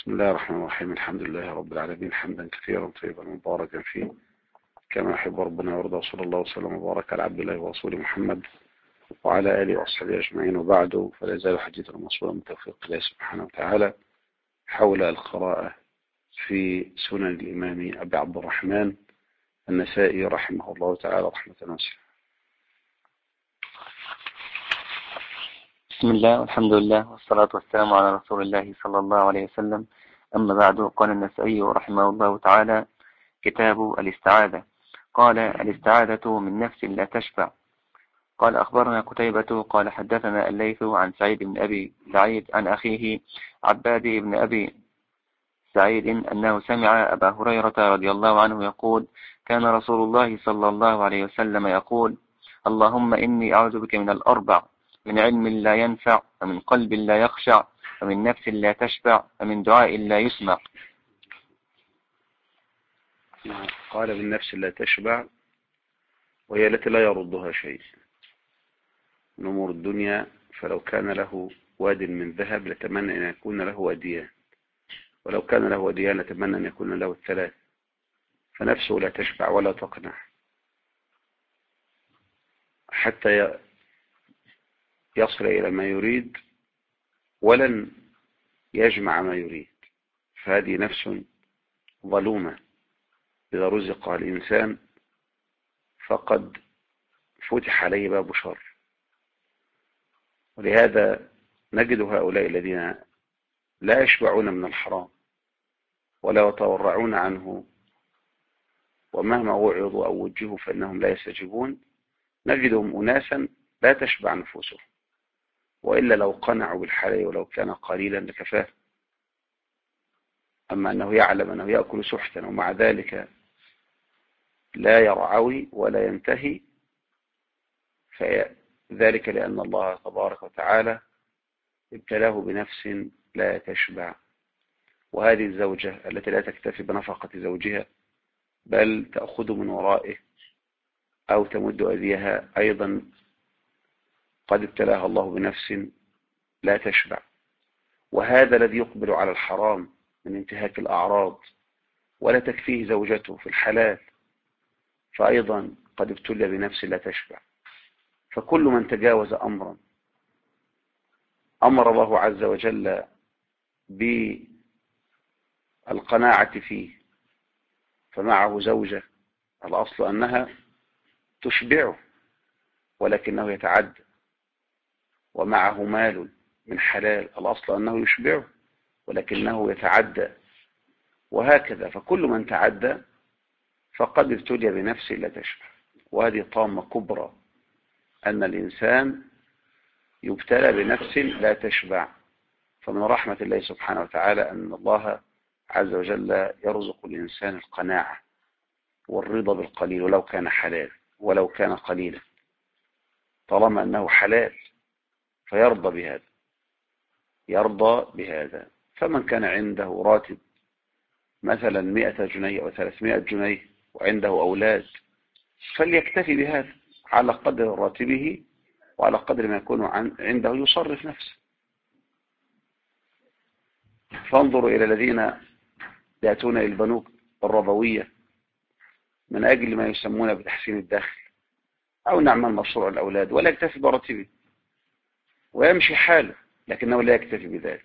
بسم الله الرحمن الرحيم. الحمد لله رب العالمين، حمدا كثيرا طيبا مباركا فيه كما يحب ربنا ويرضى، وصلى الله وسلم وبارك على عبد الله ورسوله محمد وعلى آله وأصحابه أجمعين، وبعد، فلا يزال حديثنا موصولا من توفيق الله سبحانه وتعالى حول القراءة في سنن الإمام أبي عبد الرحمن النسائي رحمه الله تعالى رحمة واسعة. بسم الله والحمد لله والصلاة والسلام على رسول الله صلى الله عليه وسلم. أما بعد، قال النسائي رحمه الله تعالى: كتاب الاستعاذة. قال: الاستعاذة من نفس لا تشفع. قال: أخبرنا قتيبة قال: حدثنا الليث عن سعيد بن أبي سعيد عن أخيه عباد بن أبي سعيد أنه سمع أبا هريرة رضي الله عنه يقول: كان رسول الله صلى الله عليه وسلم يقول: اللهم إني أعوذ بك من الأربع: من علم لا ينفع، ومن قلب لا يخشع، ومن نفس لا تشبع، ومن دعاء لا يسمع. قال: من نفس لا تشبع، وهي التي لا يردها شيء من أمور الدنيا، فلو كان له واد من ذهب لتمنى أن يكون له واديان، ولو كان له واديان لتمنى أن يكون له الثلاث، فنفسه لا تشبع ولا تقنع حتى يصل إلى ما يريد ولن يجمع ما يريد، فهذه نفس ظلومة. إذا رزق الإنسان فقد فتح عليه باب شر. ولهذا نجد هؤلاء الذين لا يشبعون من الحرام ولا يتورعون عنه، ومهما وعظوا أو وجهوا فإنهم لا يستجيبون. نجدهم أناسا لا تشبع نفوسهم، وإلا لو قنعوا بالحلال ولو كان قليلا لكفاه. أما أنه يعلم أنه يأكل سحتا ومع ذلك لا يرعوي ولا ينتهي، فذلك لأن الله تبارك وتعالى ابتلاه بنفس لا تشبع. وهذه الزوجة التي لا تكتفي بنفقة زوجها بل تأخذ من ورائه أو تمد أذيها أيضا قد ابتلاها الله بنفس لا تشبع. وهذا الذي يقبل على الحرام من انتهاك الأعراض ولا تكفيه زوجته في الحلال فأيضا قد ابتلي بنفس لا تشبع. فكل من تجاوز أمرا أمر الله عز وجل بالقناعة فيه، فمعه زوجة الأصل أنها تشبعه ولكنه يتعدى، ومعه مال من حلال الأصل أنه يشبعه ولكنه يتعدى، وهكذا. فكل من تعدى فقد ابتلي بنفسه لا تشبع. وهذه طامة كبرى، أن الإنسان يبتلى بنفس لا تشبع. فمن رحمة الله سبحانه وتعالى أن الله عز وجل يرزق الإنسان القناعة والرضا بالقليل ولو كان حلال ولو كان قليلا، طالما أنه حلال فيرضى بهذا، يرضى بهذا. فمن كان عنده راتب مثلا 100 جنيه أو 300 جنيه وعنده أولاد فليكتفي بهذا على قدر راتبه وعلى قدر ما يكون عنده يصرف نفسه. فانظروا إلى الذين يأتون إلى البنوك الربوية من أجل ما يسمون بتحسين الدخل أو نعمل مشروع الأولاد، ولا يكتفي براتبه ويمشي حاله، لكنه لا يكتفي بذلك،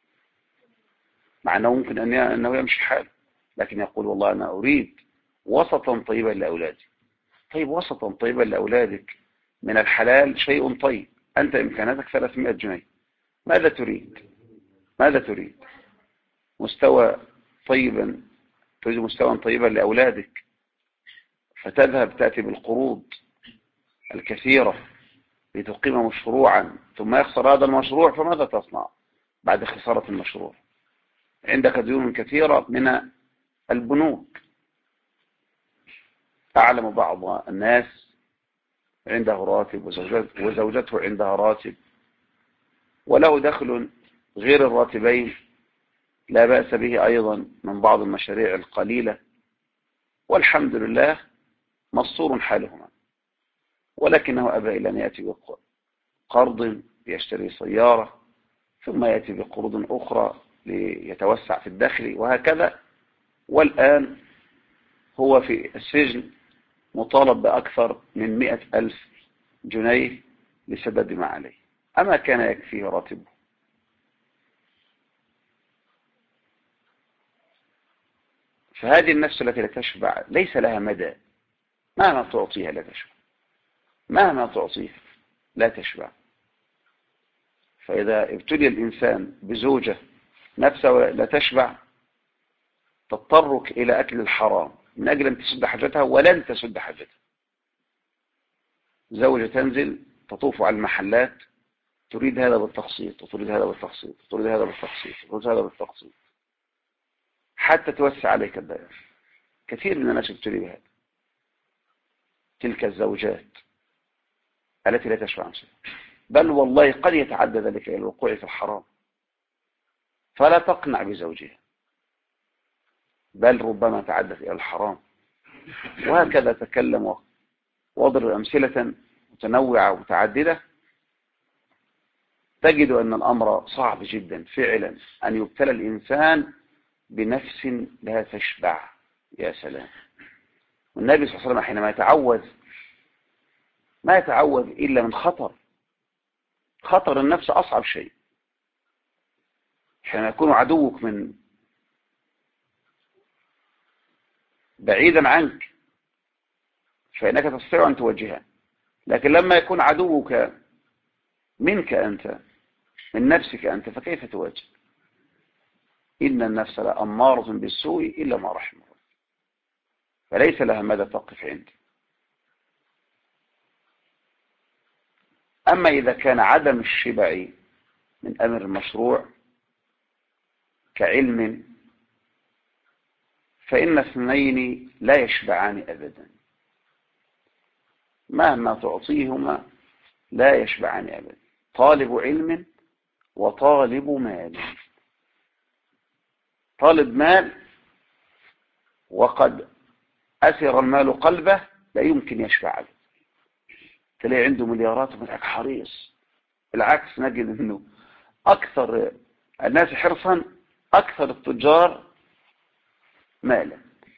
مع أنه ممكن أنه يمشي حاله، لكن يقول والله أنا أريد وسطا طيبا لأولادي. طيب وسطا طيبا لأولادك من الحلال شيء طيب. أنت إمكاناتك 300 جنيه، ماذا تريد؟ ماذا تريد؟ مستوى طيبا، تريد مستوى طيبا لأولادك، فتذهب تأتي بالقروض الكثيرة لتقيم مشروعا ثم يخسر هذا المشروع، فماذا تصنع بعد خسارة المشروع؟ عندك ديون كثيرة من البنوك. أعلم بعض الناس عنده راتب وزوجته عندها راتب وله دخل غير الراتبين لا بأس به أيضا من بعض المشاريع القليلة، والحمد لله مستور حالهما، ولكنه أبى إلى أن يأتي بقرض يشتري سيارة ثم يأتي بقروض أخرى ليتوسع في الدخل وهكذا. والآن هو في السجن مطالب بأكثر من 100,000 جنيه لسداد ما عليه، أما كان يكفيه راتبه. فهذه النفس التي لا تشبع ليس لها مدى، مهما تعطيها لا تشبع، مهما تعطيها لا تشبع. فإذا ابتلي الإنسان بزوجة نفسه لا تشبع تضطرك إلى أكل الحرام من أجل أن تسد حاجتها، ولن تسد حاجتها. زوجة تنزل تطوف على المحلات تريد هذا بالتقسيط وتريد هذا بالتقسيط وتريد هذا بالتقسيط وتريد هذا بالتقسيط حتى توسع عليك الدائرة. كثير من الناس ابتلي بهذا، تلك الزوجات التي لا تشبع نفسها، بل والله قد يتعدى ذلك إلى الوقوع في الحرام، فلا تقنع بزوجها، بل ربما تعدت إلى الحرام. وهكذا تكلم واضرب أمثلة متنوعة ومتعددة، تجد أن الأمر صعب جدا فعلا أن يبتلى الإنسان بنفس لا تشبع. يا سلام. والنبي صلى الله عليه وسلم حينما يتعوذ ما يتعوذ إلا من خطر. خطر النفس أصعب شيء. حينما يكون عدوك من بعيدا عنك فإنك تستطيع أن توجهه، لكن لما يكون عدوك منك أنت، من نفسك أنت، فكيف تواجه؟ إن النفس لأمارة بالسوء إلا ما رحم الله، فليس لها مدى تقف عندي. أما إذا كان عدم الشبع من أمر المشروع كعلم، فإن اثنين لا يشبعان أبدا، مهما تعطيهما لا يشبعان أبدا. طالب علم وطالب مال. طالب مال وقد أسر المال قلبه لا يمكن يشبع أبدا، تلاقي عنده مليارات ومن حريص. بالعكس نجد أنه أكثر الناس حرصا أكثر التجار مالا،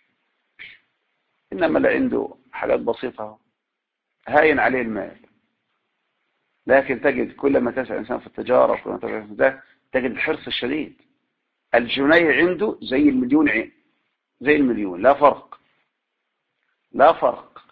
إنما اللي عنده حاجات بسيطة هاين عليه المال. لكن تجد كلما تسأل إنسان في التجارة وكلما تسأل في ده تجد الحرص الشديد. الجنيه عنده زي المليون عين، زي المليون، لا فرق، لا فرق.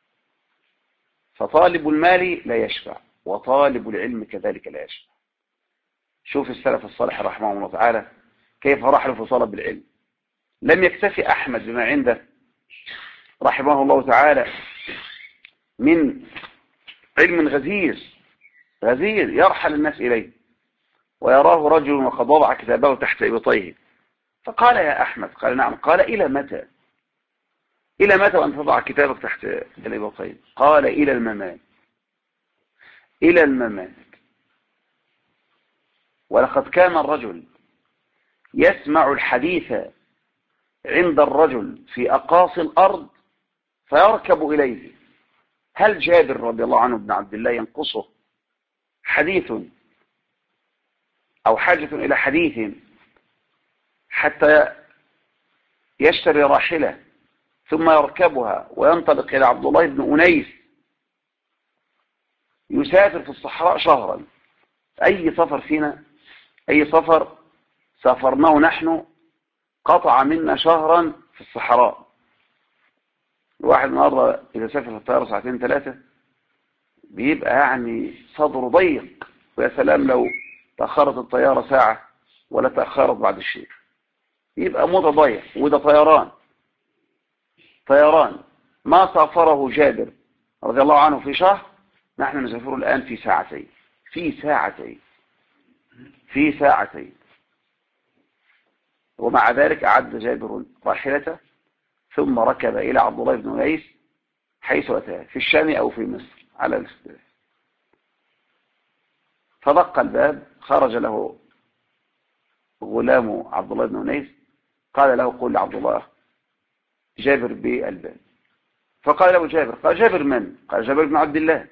فطالب المال لا يشبع وطالب العلم كذلك لا يشبع. شوف السلف الصالح رحمه الله تعالى كيف رحلوا في طلب العلم. لم يكتفي أحمد بما عنده رحمه الله تعالى من علم غزير غزير يرحل الناس إليه، ويراه رجل وقد وضع كتابه تحت إبطيه، فقال يا أحمد، قال نعم، قال إلى متى؟ إلى متى وأن تضع كتابك تحت الإبطين؟ قال إلى الممات، إلى الممات. ولقد كان الرجل يسمع الحديث عند الرجل في أقاصي الأرض فيركب إليه. هل جابر رضي الله عنه بن عبد الله ينقصه حديث أو حاجة إلى حديث حتى يشتري راحلة ثم يركبها وينطلق إلى عبد الله بن أنيس يسافر في الصحراء شهرا؟ أي سفر فينا، أي سفر سافرناه نحن قطع منا شهرا في الصحراء. الواحد النهارده إذا سافر في الطيارة ساعتين ثلاثة بيبقى يعني صدره ضيق، ويا سلام لو تأخرت الطيارة ساعة ولا تأخرت بعد الشيء يبقى متضيق. وده طيران ما سافره جابر رضي الله عنه في شهر، نحن نسافره الآن في ساعتين، في ساعتين. ومع ذلك أعد جابر راحلته ثم ركب إلى عبد الله بن أنيس حيث أتاه في الشام أو في مصر على الاختلاف. فدق الباب، خرج له غلام عبد الله بن أنيس، قال له قل لعبد الله جابر بالباب. فقال له جابر، قال جابر من؟ قال جابر بن عبد الله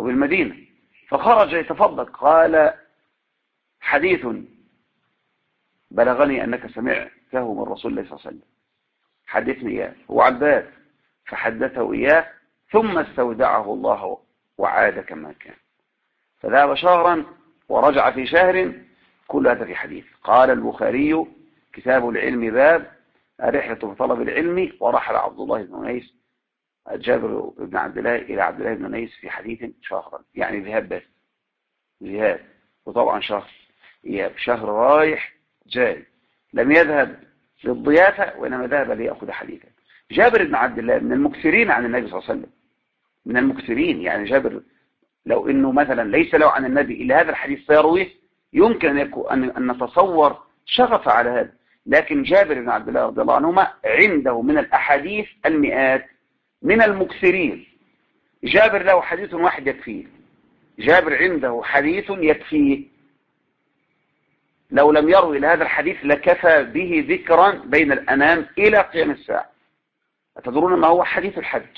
وبالمدينة. فخرج يتفضل، قال حديث بلغني أنك سمعته من رسول الله صلى الله عليه وسلم، حدثني إياه. هو على الباب فحدثه إياه، ثم استودعه الله وعاد كما كان. فذهب شهرا ورجع في شهر، كل هذا في حديث. قال البخاري كتاب العلم باب الرحلة في طلب العلم، ورحل عبد الله بن أنيس جابر بن عبد الله إلى عبد الله بن أنيس في حديث شهرا، يعني ذهاب بس، ذهاب. وطبعا شهر إياب، شهر رايح جاي، لم يذهب للضيافة وإنما ذهب ليأخذ حديثا. جابر بن عبد الله من المكثرين عن النبي صلى الله عليه وسلم، من المكثرين. يعني جابر لو إنه مثلا ليس له عن النبي إلا هذا الحديث سيرويه، يمكن أن نتصور شغف على هذا. لكن جابر بن عبد الله رضي الله عنهما عنده من الأحاديث المئات، من المكثرين. جابر له حديث واحد يكفيه، جابر عنده حديث يكفيه، لو لم يروي لهذا الحديث لكفى به ذكرا بين الأنام إلى قيام الساعة. أتدرون ما هو حديث الحج؟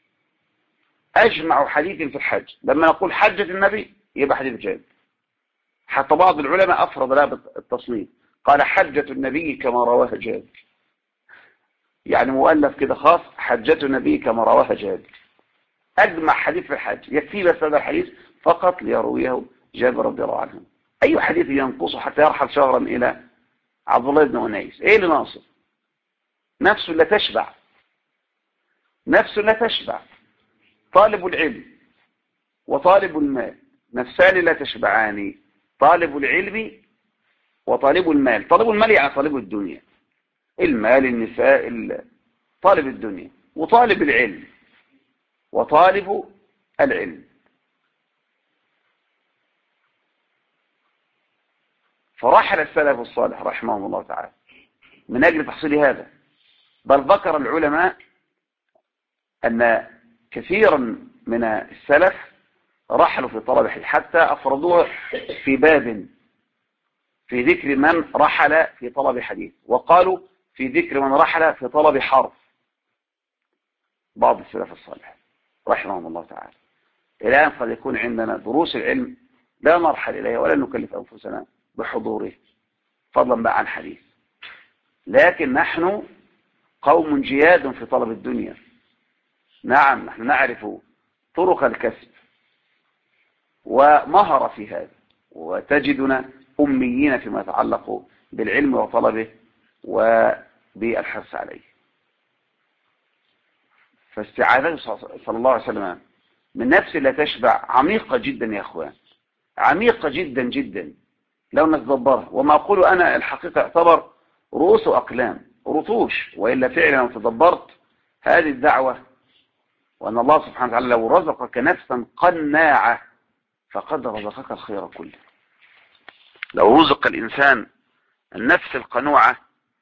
أجمع حديث في الحج. لما نقول حجة النبي يبقى حديث جابر. حتى بعض العلماء أفرض لها بالتصنيف، قال حجة النبي كما رواها جابر، يعني مؤلف كده خاص، حجة النبي كما رواها جابر. أجمع حديث في الحج يكفي بس هذا الحديث فقط ليرويه جابر رضي الله عنه. أي حديث ينقصه حتى يرحل شهرا إلى عبد الله بن أنيس؟ إيه اللي ناقصه؟ نفس لا تشبع، نفس لا تشبع. طالب العلم وطالب المال نفسان لا تشبعان. طالب العلم وطالب المال. طالب المال يعني طالب الدنيا، المال، النساء، طالب الدنيا. وطالب العلم وطالب العلم. فرحل السلف الصالح رحمهم الله تعالى من أجل تحصيل هذا. بل ذكر العلماء أن كثيرا من السلف رحلوا في طلب الحديث، حتى أفردوه في باب في ذكر من رحل في طلب حديث، وقالوا في ذكر من رحل في طلب حرف. بعض السلف الصالح رحمهم الله تعالى. الآن قد يكون عندنا دروس العلم لا نرحل إليها ولا نكلف أنفسنا بحضوره، فضلا بقى عن حديث. لكن نحن قوم جياد في طلب الدنيا. نعم، نحن نعرف طرق الكسب ومهر في هذا، وتجدنا أميين فيما يتعلق بالعلم وطلبه وبالحرص عليه. فاستعاذته صلى الله عليه وسلم من نفس لا تشبع عميقة جدا يا أخوان، عميقة جدا جدا لو نتدبرها. وما أقول أنا الحقيقة اعتبر رؤوس أقلام، رطوش، وإلا فعلا لو تدبرت هذه الدعوة، وأن الله سبحانه وتعالى لو رزقك نفسا قناعة فقد رزقك الخير كله. لو رزق الإنسان النفس القنوعة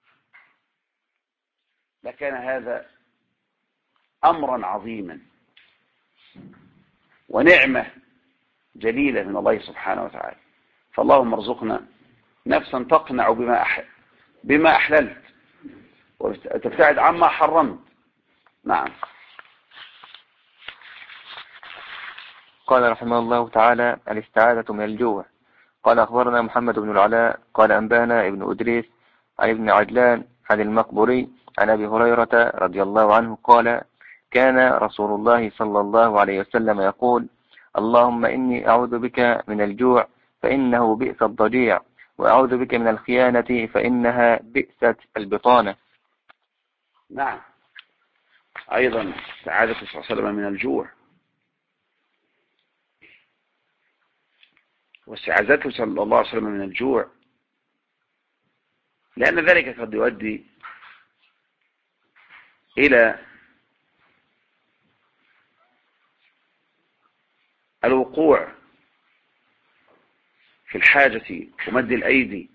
لكان هذا أمرا عظيما ونعمة جليلة من الله سبحانه وتعالى. فاللهم ارزقنا نفسا تقنع بما أحللت وتبتعد عما حرمت. نعم. قال رحمه الله تعالى: الاستعاذة من الجوع. قال أخبرنا محمد بن العلاء قال أنبانا ابن أدريس عن ابن عجلان عن المقبري عن أبي هريرة رضي الله عنه قال: كان رسول الله صلى الله عليه وسلم يقول: اللهم إني أعوذ بك من الجوع فإنه بئس الضجيع، وأعوذ بك من الخيانة فإنها بئست البطانة. نعم. أيضا استعاذة صلى الله عليه وسلم من الجوع، واستعاذته صلى الله عليه وسلم من الجوع لأن ذلك قد يؤدي إلى الوقوع في الحاجة ومد الأيدي،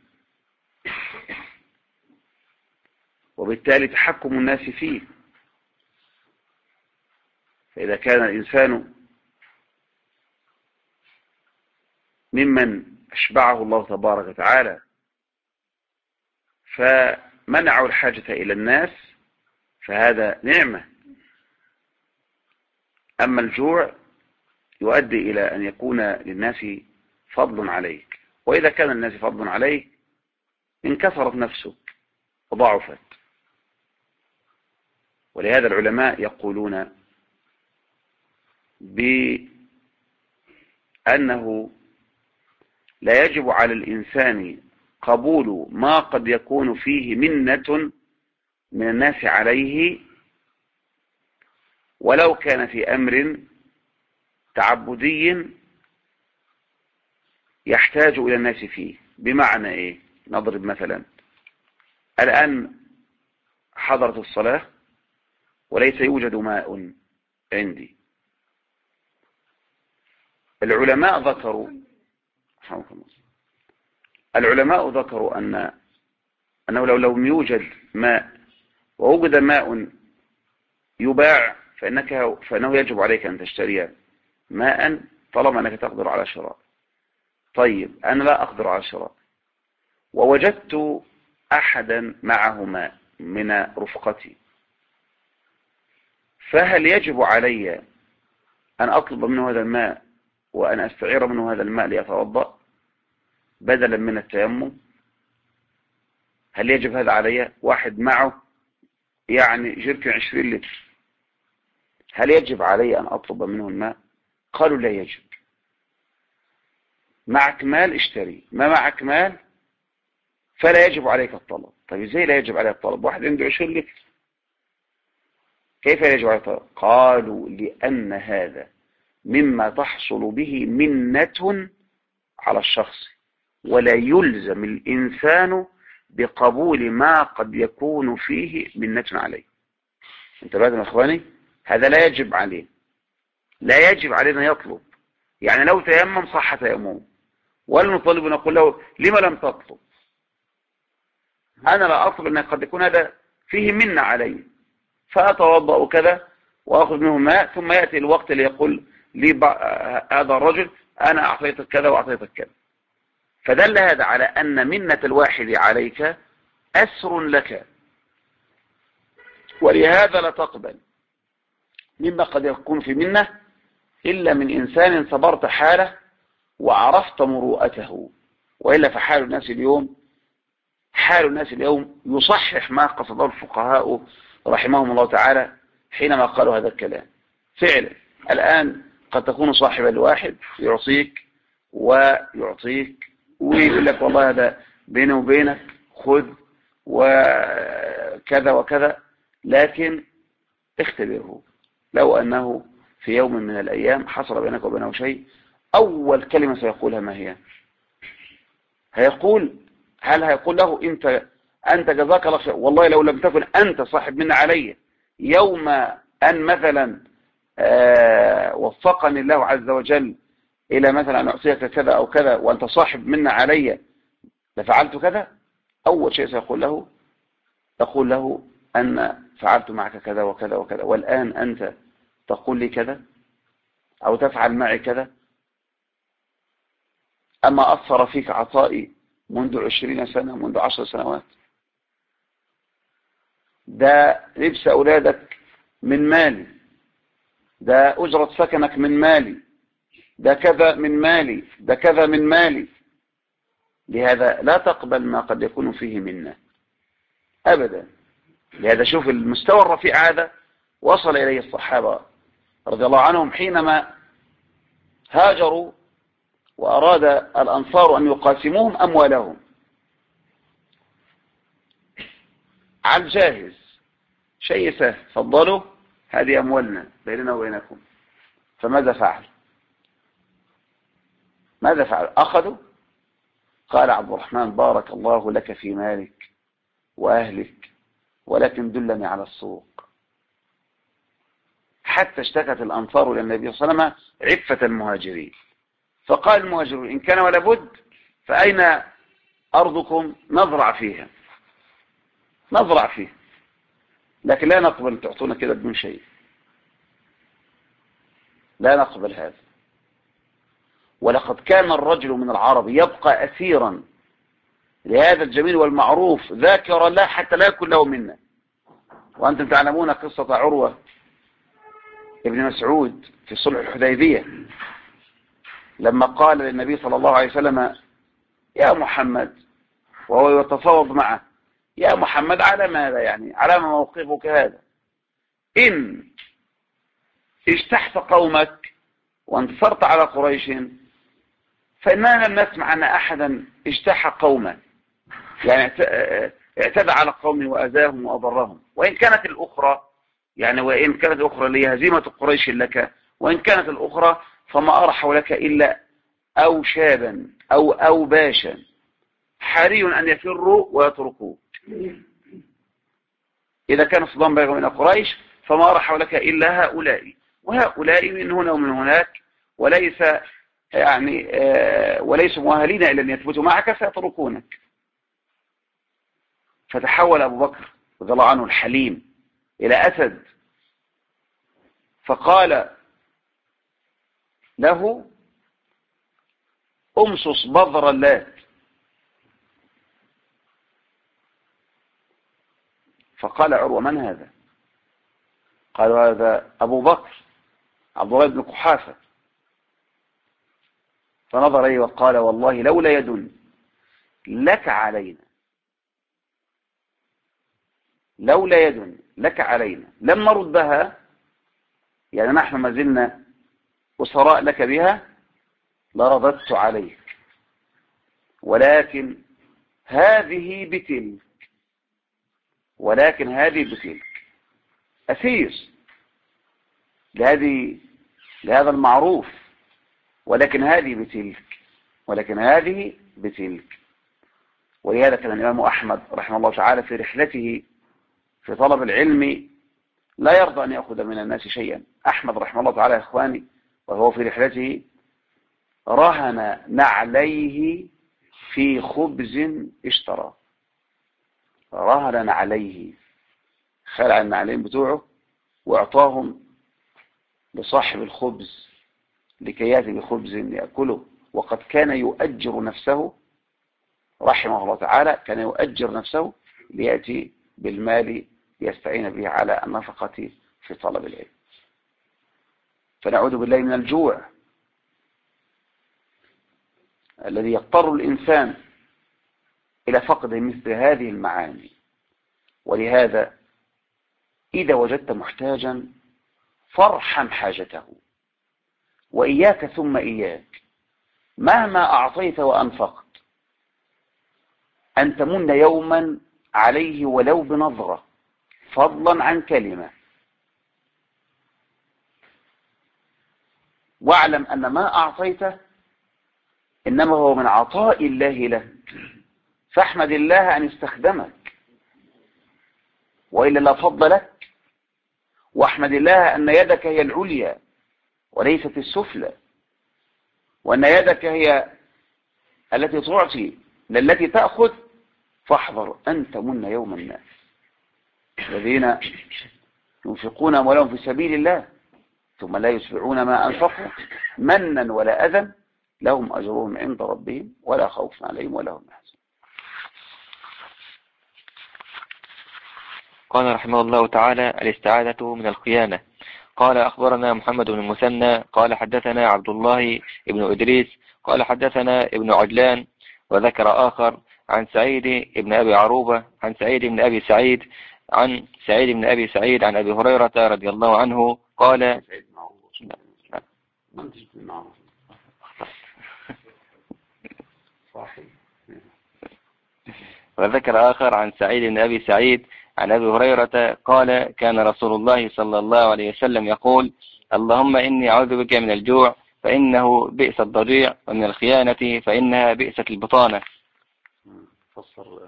وبالتالي تحكم الناس فيه. فإذا كان الإنسان ممن أشبعه الله تبارك وتعالى فمنعوا الحاجة إلى الناس فهذا نعمة. أما الجوع يؤدي إلى أن يكون للناس فضل عليك، وإذا كان الناس فضل عليك انكسرت نفسك وضعفت. ولهذا العلماء يقولون بأنه لا يجب على الإنسان قبول ما قد يكون فيه منة من الناس عليه ولو كان في أمر تعبدي يحتاج إلى الناس فيه. بمعنى إيه؟ نضرب مثلا، الآن حضرت الصلاة وليس يوجد ماء عندي. العلماء ذكروا أنه لو لم يوجد ماء ووجد ماء يباع فإنه يجب عليك أن تشتري ماء طالما أنك تقدر على شراء. طيب أنا لا أقدر على شراء ووجدت أحدا معه ماء من رفقتي، فهل يجب علي أن أطلب منه هذا الماء وأن أستعير منه هذا الماء ليتوضأ بدلا من التيمم؟ هل يجب هذا علي؟ واحد معه يعني جركن 20 لتر، هل يجب علي أن أطلب منه الماء؟ قالوا لا يجب. معك مال اشتري، ما معك مال فلا يجب عليك الطلب. طيب ازاي لا يجب عليه الطلب؟ واحد عنده 20 لتر، كيف لا يجب عليه الطلب؟ قالوا لأن هذا مما تحصل به منة على الشخص، ولا يلزم الإنسان بقبول ما قد يكون فيه منة عليه. انتبهتم يا اخواني؟ هذا لا يجب عليه، لا يجب علينا يطلب. يعني لو تيمم صح تيممه، ولا نطالب ونقول له لما لم تطلب؟ أنا لا أطلب أن قد يكون هذا فيه منة علي، فأتوضأ كذا وأخذ منه ماء، ثم يأتي الوقت ليقول لي هذا الرجل أنا أعطيتك كذا وأعطيتك كذا. فدل هذا على أن منة الواحد عليك أسر لك، ولهذا لا تقبل مما قد يكون في منة إلا من إنسان صبرت حاله وعرفت مروءته. وإلا فحال الناس اليوم يصحح ما قصده الفقهاء رحمهم الله تعالى حينما قالوا هذا الكلام. فعلا الآن قد تكون صاحبا لواحد يعطيك ويعطيك ويقول لك والله هذا بيني وبينك خذ وكذا وكذا، لكن اختبره. لو أنه في يوم من الأيام حصل بينك وبينه شيء، أول كلمة سيقولها ما هي؟ هل هيقول له أنت جزاك الله خير، والله لو لم تكن أنت صاحب منا علي يوم أن مثلا وفقني الله عز وجل إلى مثلا أن أعطيك كذا أو كذا وأنت صاحب منا علي لفعلت كذا؟ أول شيء سيقول له تقول له أن فعلت معك كذا وكذا وكذا، والآن أنت تقول لي كذا أو تفعل معي كذا. أما أثر فيك عطائي منذ 20 سنة، منذ 10 سنوات، ده لبس أولادك من مالي، ده أجرة سكنك من مالي، ده كذا من مالي، ده كذا من مالي. لهذا لا تقبل ما قد يكون فيه منا أبدا. لهذا شوف المستوى الرفيع هذا وصل إليه الصحابة رضي الله عنهم حينما هاجروا وأراد الأنصار أن يقاسموهم أموالهم على الجاهز، شيء سهل، فضلوا هذه أموالنا بيننا وبينكم. فماذا فعل؟ أخذوا. قال عبد الرحمن بارك الله لك في مالك وأهلك، ولكن دلني على السوق. حتى اشتكت الأنصار إلى النبي صلى الله عليه وسلم عفة المهاجرين، فقال المهاجرون إن كان ولا بد فأين أرضكم نزرع فيها، لكن لا نقبل تعطونا كده بدون شيء، لا نقبل هذا. ولقد كان الرجل من العرب يبقى أسيرا لهذا الجميل والمعروف ذاكرا لا حتى لا يكون له منا. وأنتم تعلمون قصة عروة ابن مسعود في صلح الحديبية لما قال للنبي صلى الله عليه وسلم يا محمد وهو يتفاوض معه: يا محمد على ماذا يعني؟ على ما موقفك هذا؟ إن اجتحت قومك وانتصرت على قريش فإننا لم نسمع أن أحدا اجتاح قومه، يعني اعتدى على قومه وأذاهم وأضرهم. وإن كانت الأخرى لهزيمة قريش لك، وإن كانت الأخرى فما أرحوا لك إلا أو شابا أو أوباشا حري أن يفروا ويتركوه. إذا كان صدام بينهم من قريش فما أرحوا لك إلا هؤلاء، وهؤلاء من هنا ومن هناك، وليسوا مؤهلين إلا أن يثبتوا معك سيتركونك. فتحول أبو بكر رضي الله عنه الحليم إلى أسد، فقال له: أمصص بذر اللات. فقال عروة: من هذا؟ قالوا: هذا أبو بكر عبد الله بن قحافة. فنظر إليه وقال: والله لولا يد لك علينا، لولا يد لك علينا لم نردها، يعني نحن ما زلنا أسراء لك بها، لرددت عليك، ولكن هذه بتلك، ولكن هذه بتلك، أسير لهذا المعروف، ولكن هذه بتلك، ولكن هذه بتلك. ولهذا كان الإمام أحمد رحمه الله تعالى في رحلته في طلب العلم لا يرضى أن يأخذ من الناس شيئا. أحمد رحمه الله تعالى يا إخواني وهو في رحلته رهن نعليه في خبز اشترى، رهن نعليه، خلع النعلين بتوعه واعطاهم لصاحب الخبز لكي يأتي بخبز يأكله. وقد كان يؤجر نفسه رحمه الله تعالى، كان يؤجر نفسه ليأتي بالمال يستعين به على النفقة في طلب العلم. فنعوذ بالله من الجوع الذي يضطر الإنسان إلى فقد مثل هذه المعاني. ولهذا إذا وجدت محتاجا فارحم حاجته، وإياك ثم إياك مهما أعطيت وأنفقت أن تمن يوما عليه ولو بنظرة، فضلا عن كلمة. واعلم أن ما أعطيته إنما هو من عطاء الله لك، فاحمد الله أن استخدمك، وإلا لا فضل لك. واحمد الله أن يدك هي العليا وليست السفلى، وأن يدك هي التي تعطي للتي تأخذ. فاحذر أن تمن يوم الناس الذين ينفقون أموالهم في سبيل الله ثم لا يتبعون ما أنفقوا منا ولا أذى لهم أجرهم عند ربهم ولا خوف عليهم ولا هم يحزنون. قال رحمه الله تعالى: الاستعاذة من الخيانة. قال: أخبرنا محمد بن المثنى قال حدثنا عبد الله بن إدريس قال حدثنا ابن عجلان، وذكر آخر عن سعيد بن أبي عروبة عن سعيد بن أبي سعيد عن سعيد بن أبي سعيد عن أبي هريرة رضي الله عنه قال: وذكر آخر عن سعيد بن أبي سعيد عن أبي هريرة قال: كان رسول الله صلى الله عليه وسلم يقول: اللهم إني أعوذ بك من الجوع فإنه بئس الضجيع، ومن الخيانة فإنها بئست البطانة. فسر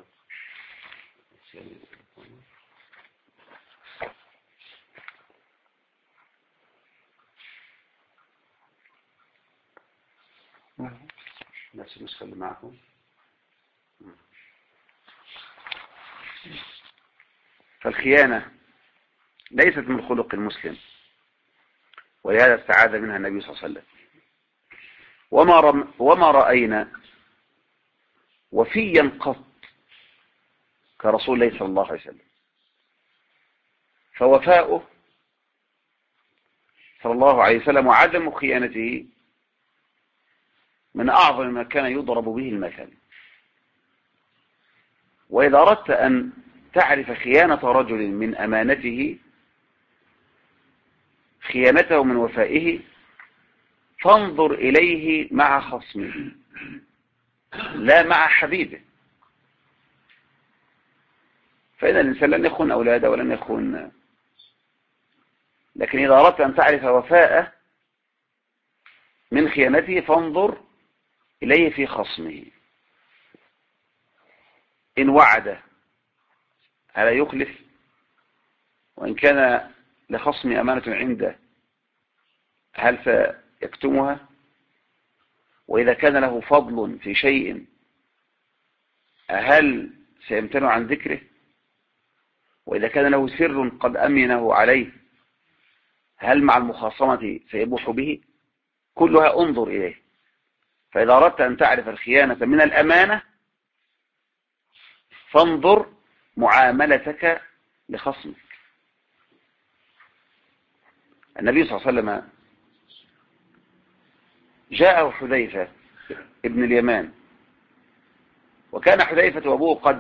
نفس النسخة اللي معكم. فالخيانة ليست من خلق المسلم، ولهذا استعاذ منها النبي صلى الله عليه وسلم. وما رأينا وفيا قط كرسول الله صلى الله عليه وسلم، فوفاؤه صلى الله عليه وسلم وعدم خيانته من أعظم ما كان يضرب به المثل. وإذا أردت أن تعرف خيانة رجل من أمانته، خيانته من وفائه، فانظر إليه مع خصمه لا مع حبيبه. فإن الإنسان لن يخون أولاده ولن يخون، لكن إذا أردت أن تعرف وفاءه من خيانته فانظر إليه في خصمه. إن وعد ألا يخلف، وإن كان لخصم أمانة عنده هل سيكتمها، وإذا كان له فضل في شيء هل سيمتنع عن ذكره، وإذا كان له سر قد أمنه عليه هل مع المخاصمة سيبوح به؟ كلها انظر إليه. فإذا أردت أن تعرف الخيانة من الأمانة فانظر معاملتك لخصمك. النبي صلى الله عليه وسلم جاءه حذيفة ابن اليمان، وكان حذيفة وابوه قد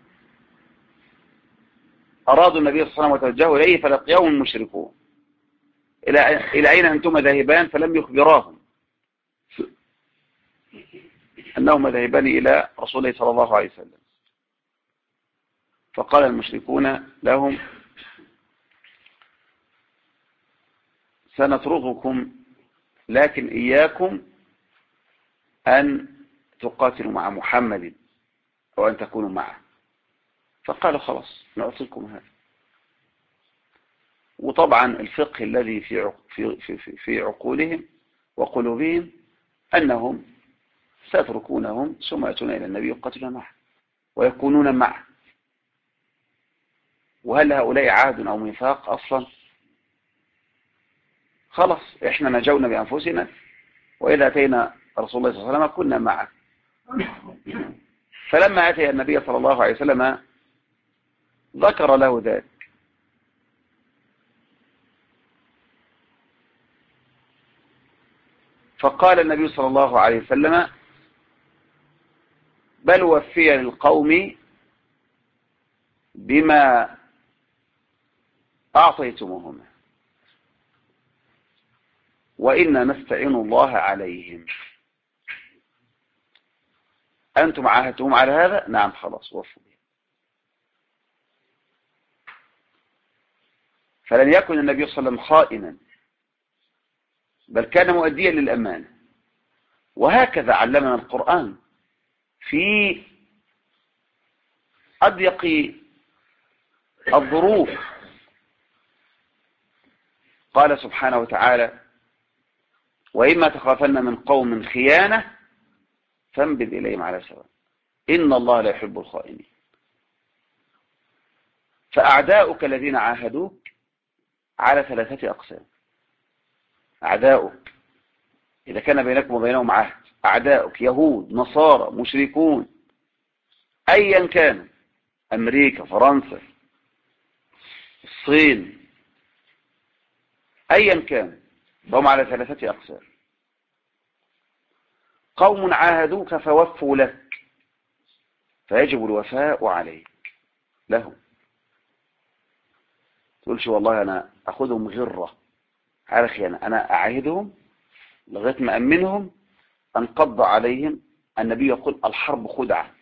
أرادوا النبي صلى الله عليه وسلم وتوجهوا إليه فلقيهم المشركون. إلى أين أنتم ذاهبان؟ فلم يخبراهم أنهما ذاهبان إلى رسول الله صلى الله عليه وسلم. فقال المشركون لهم سنترككم، لكن إياكم أن تقاتلوا مع محمد أو أن تكونوا معه. فقالوا خلاص نعطيكم هذا. وطبعا الفقه الذي في عقولهم وقلوبهم أنهم سيتركونهم ثم يأتون إلى النبي يقاتلون معه ويكونون معه. وهل هؤلاء عهد أو ميثاق أصلا؟ خلاص إحنا نجونا بأنفسنا، وإذا أتينا رسول الله صلى الله عليه وسلم كنا معه. فلما أتي النبي صلى الله عليه وسلم ذكر له ذلك، فقال النبي صلى الله عليه وسلم بل وفي للقوم بما أعطيتموهما وإنا نستعين الله عليهم. أنتم عاهدتم على هذا؟ نعم خلاص وفوا به. فلن يكن النبي صلى الله عليه وسلم خائنا، بل كان مؤديا للأمانة. وهكذا علمنا القرآن في أضيق الظروف. قال سبحانه وتعالى وإما تخافن من قوم خيانة فانبذ إليهم على سواء إن الله لا يحب الخائنين. فأعداؤك الذين عاهدوك على 3 أقسام. أعداؤك إذا كان بينكم وبينهم عهد، أعداؤك يهود نصارى مشركون أيا كان، أمريكا فرنسا الصين أيا كان، فهم على 3 أقسام. قوم عاهدوك فوفوا لك فيجب الوفاء عليك لهم. تقولش والله أنا أخذهم غرة على خيانة، أنا أعاهدهم لغاية ما أمنهم أنقض عليهم. النبي يقول الحرب خدعة.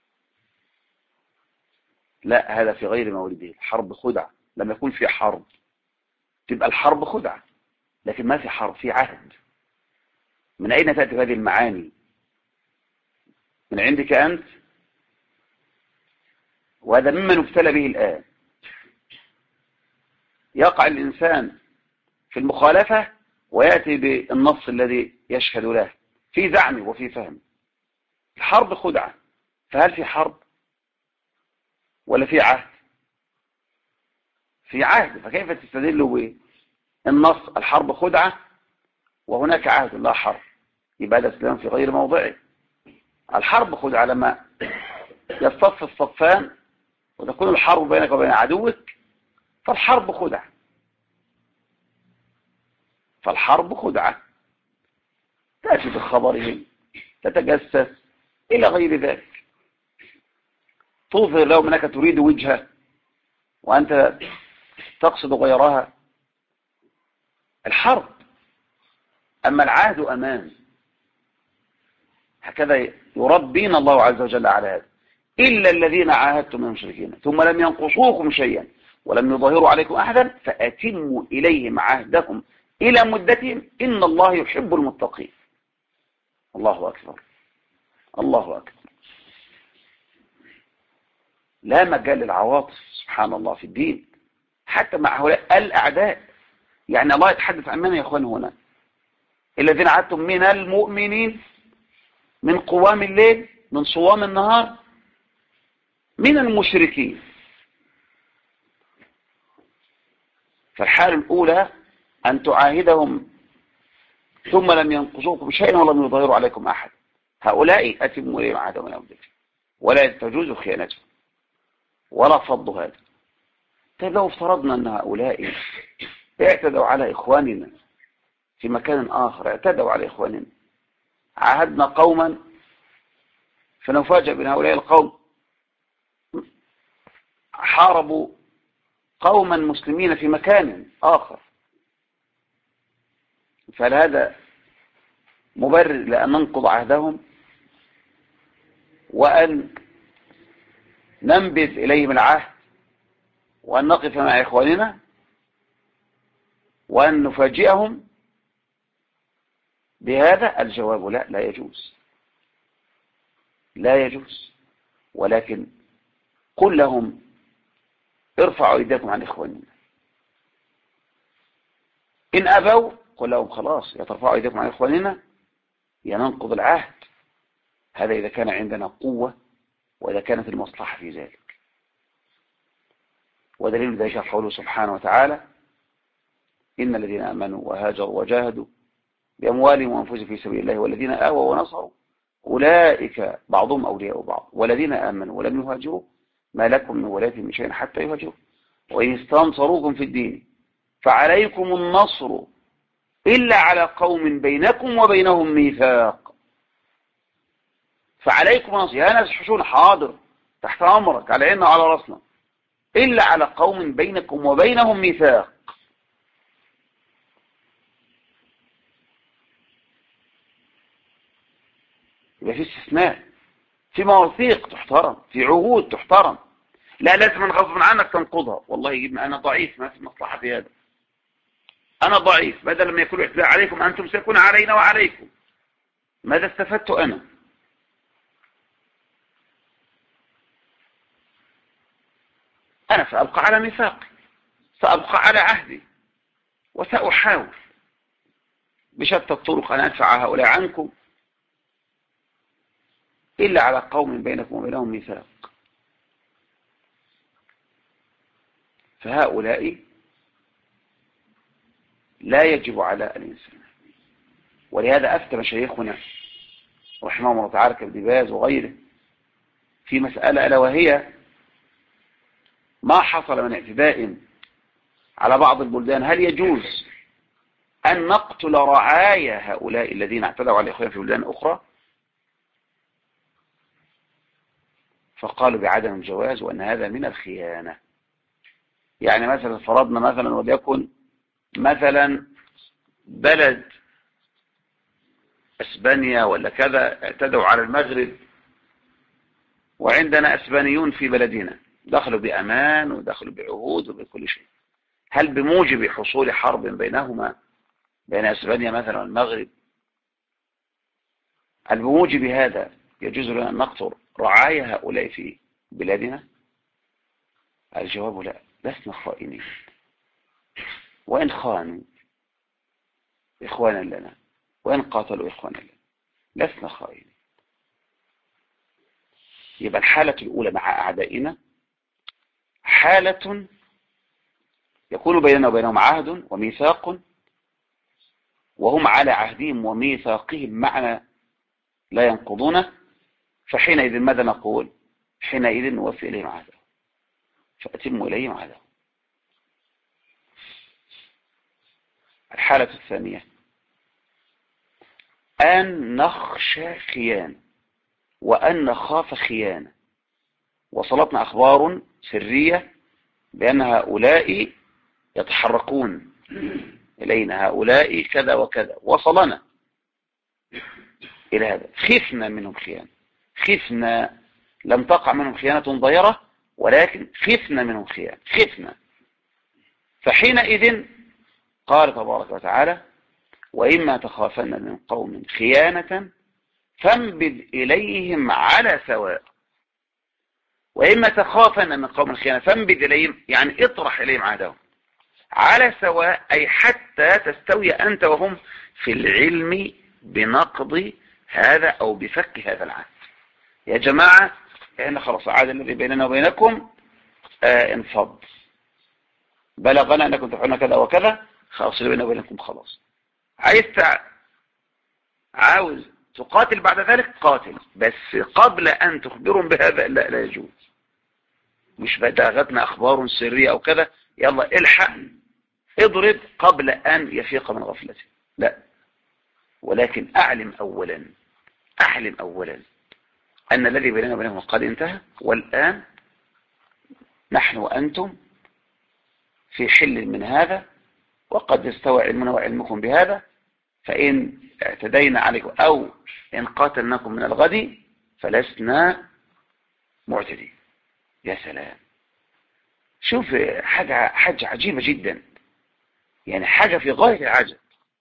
لا، هذا في غير مورده. الحرب خدعة. لما يكون في حرب تبقى الحرب خدعة، لكن ما في حرب، في عهد. من أين تأتي هذه المعاني؟ من عندك أنت، وهذا مما نبتلى به الآن. يقع الإنسان في المخالفة ويأتي بالنص الذي يشهد له في زعمه وفي فهمه. الحرب خدعة. فهل في حرب ولا في عهد؟ في عهد. فكيف تستدل بالنص الحرب خدعة وهناك عهد لا حرب؟ يبقى هذا الكلام في غير موضعه. الحرب خدعة لما يصطف الصفان وتكون الحرب بينك وبين عدوك، فالحرب خدعة. فالحرب خدعة. تأتي بخبرهم، تتجسس إلى غير ذلك. تظهر لهم أنك تريد وجهه وأنت تقصد غيرها. الحرب. أما العهد أمان. هكذا يربينا الله عز وجل على هذا. إلا الذين عاهدتم من المشركين ثم لم ينقصوكم شيئا ولم يظاهروا عليكم أحدا فأتموا إليهم عهدكم إلى مدتهم إن الله يحب المتقين. الله أكبر. الله أكبر. لا مجال للعواطف سبحان الله في الدين حتى مع هؤلاء الأعداء. يعني الله يتحدث عن من يا إخوان هنا؟ الذين عهدتم من المؤمنين من قوام الليل من صوام النهار من المشركين. فالحالة الأولى أن تعاهدهم ثم لم ينقصوكم شيئا ولم يظاهروا عليكم أحد. هؤلاء أتموا إليهم عهدهم إلى مدتهم ولا تجوز خيانتهم ولا فض هذا. طيب لو افترضنا أن هؤلاء اعتدوا على إخواننا في مكان آخر، اعتدوا على إخواننا، عاهدنا قوما فنفاجأ بأن هؤلاء القوم حاربوا قوما مسلمين في مكان آخر، فهل هذا مبرر لأن ننقض عهدهم وأن ننبذ إليهم العهد وأن نقف مع إخواننا وأن نفاجئهم بهذا؟ الجواب لا، لا يجوز، لا يجوز. ولكن قل لهم ارفعوا ايديكم عن إخواننا. إن أبوا قل لهم خلاص يا ترفعوا ايديكم عن إخواننا يا ننقض العهد. هذا إذا كان عندنا قوة وإذا كانت المصلحة في ذلك. ودليل ذلك قوله سبحانه وتعالى إن الذين آمنوا وهاجروا وجاهدوا بأموالهم وأنفسهم في سبيل الله والذين آووا ونصروا أولئك بعضهم أولياء بعض والذين آمنوا ولم يهاجروا ما لكم من ولايتهم من شيء حتى يهاجروا وإن استنصروكم في الدين فعليكم النصر إلا على قوم بينكم وبينهم ميثاق. فعليكم النصر يا ناس حشون حاضر تحت أمرك على عيننا وعلى رأسنا إلا على قوم بينكم وبينهم ميثاق. يبقى في استثناء، في مواثيق تحترم، في عهود تحترم. لا لازم من غصب عنك تنقضها. والله يجب أنا ضعيف ما في مصلحة في هذا، أنا ضعيف بدل ما يكون اعتداء عليكم أنتم سيكون علينا وعليكم. ماذا استفدت أنا؟ أنا سأبقى على ميثاقي، سأبقى على عهدي، وسأحاول بشتى الطرق أن أدفع هؤلاء عنكم إلا على قوم بينكم وبينهم ميثاق. فهؤلاء لا يجب على الإنسان. ولهذا أفتى مشايخنا رحمه الله تعالى كابن باز وغيره في مسألة ألا وهي ما حصل من اعتداء على بعض البلدان، هل يجوز أن نقتل رعايا هؤلاء الذين اعتدوا على إخوانهم في بلدان أخرى؟ فقالوا بعدم الجواز وأن هذا من الخيانة. يعني مثلا فرضنا مثلا وليكن مثلا بلد اسبانيا ولا كذا اعتدوا على المغرب وعندنا اسبانيون في بلدنا دخلوا بأمان ودخلوا بعهود وبكل شيء، هل بموجب حصول حرب بينهما بين اسبانيا مثلا والمغرب هل بموجب هذا يجوز لنا أن نقتل رعايا هؤلاء في بلادنا؟ الجواب لا، لسنا خائنين. وإن خانوا إخوانا لنا وإن قاتلوا إخوانا لنا لسنا خائنين. يبقى الحالة الأولى مع أعدائنا حالة يكون بيننا وبينهم عهد وميثاق وهم على عهدهم وميثاقهم معنا لا ينقضونه، فحينئذ ماذا نقول؟ حينئذ نوفي إليهم عهدهم فأتموا إليهم عهدهم. الحالة الثانية أن نخشى خيانة وأن نخاف خيانة وصلتنا أخبار سرية بأن هؤلاء يتحركون إلينا، هؤلاء كذا وكذا، وصلنا إلى هذا. خفنا منهم خيانة، خفنا، لم تقع منهم خيانة ضيرة، ولكن خفنا منهم خيانة، خفنا. فحينئذ قال تبارك وتعالى: وإما تخافن من قوم خيانة فانبذ إليهم على سواء. وإما تخافن من قوم خيانة فانبذ إليهم، يعني اطرح إليهم عهدهم على سواء، أي حتى تستوي أنت وهم في العلم بنقض هذا أو بفك هذا العهد. يا جماعة إحنا خلاص العهد الذي بيننا وبينكم انفض، بلغنا أنكم تفعلون كذا وكذا، خلاص اللي بيننا وبينكم خلاص. عاوز تقاتل بعد ذلك قاتل، بس قبل أن تخبرهم بهذا لا يجوز. مش بلغتنا أخبار سرية أو كذا يلا الحق اضرب قبل أن يفيق من غفلته، لا. ولكن أعلم أولا أن الذي بيننا وبينهم قد انتهى، والآن نحن وأنتم في حل من هذا، وقد استوى علمنا وعلمكم بهذا، فإن اعتدينا عليكم أو إن قاتلناكم من الغد فلسنا معتدين. يا سلام، شوف حاجة عجيبة جدا، يعني حاجة في غاية العجب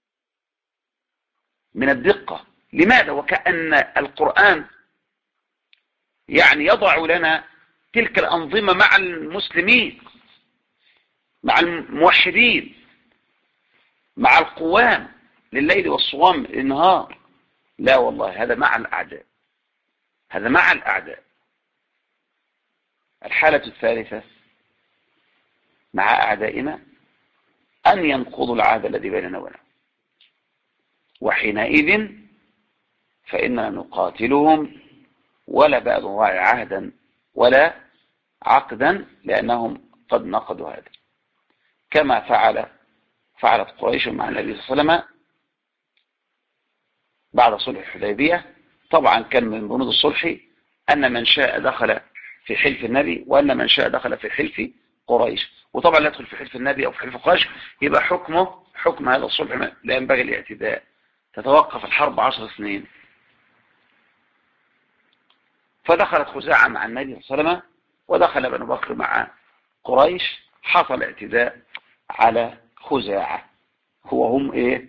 من الدقة. لماذا؟ وكأن القرآن يعني يضع لنا تلك الأنظمة مع المسلمين، مع الموحدين، مع القوام لليل والصوام للنهار. لا والله، هذا مع الأعداء، هذا مع الأعداء. الحالة الثالثة مع أعدائنا أن ينقضوا العهد الذي بيننا وبينهم، وحينئذ فإننا نقاتلهم ولا بعد راعي عهدا ولا عقدا، لأنهم قد نقضوا هذا، كما فعلت قريش مع النبي صلى الله عليه وسلم بعد صلح الحديبية. طبعا كان من بنود الصلح أن من شاء دخل في حلف النبي، وأن من شاء دخل في حلف قريش. وطبعا لا يدخل في حلف النبي أو في حلف قريش يبقى حكمه حكم هذا الصلح، لا ينبغي الاعتداء، تتوقف الحرب 10 سنين. فدخلت خزاعة مع النبي صلى الله عليه وسلم، ودخل بنو بكر مع قريش، حصل اعتداء على خزاعة، هم ايه؟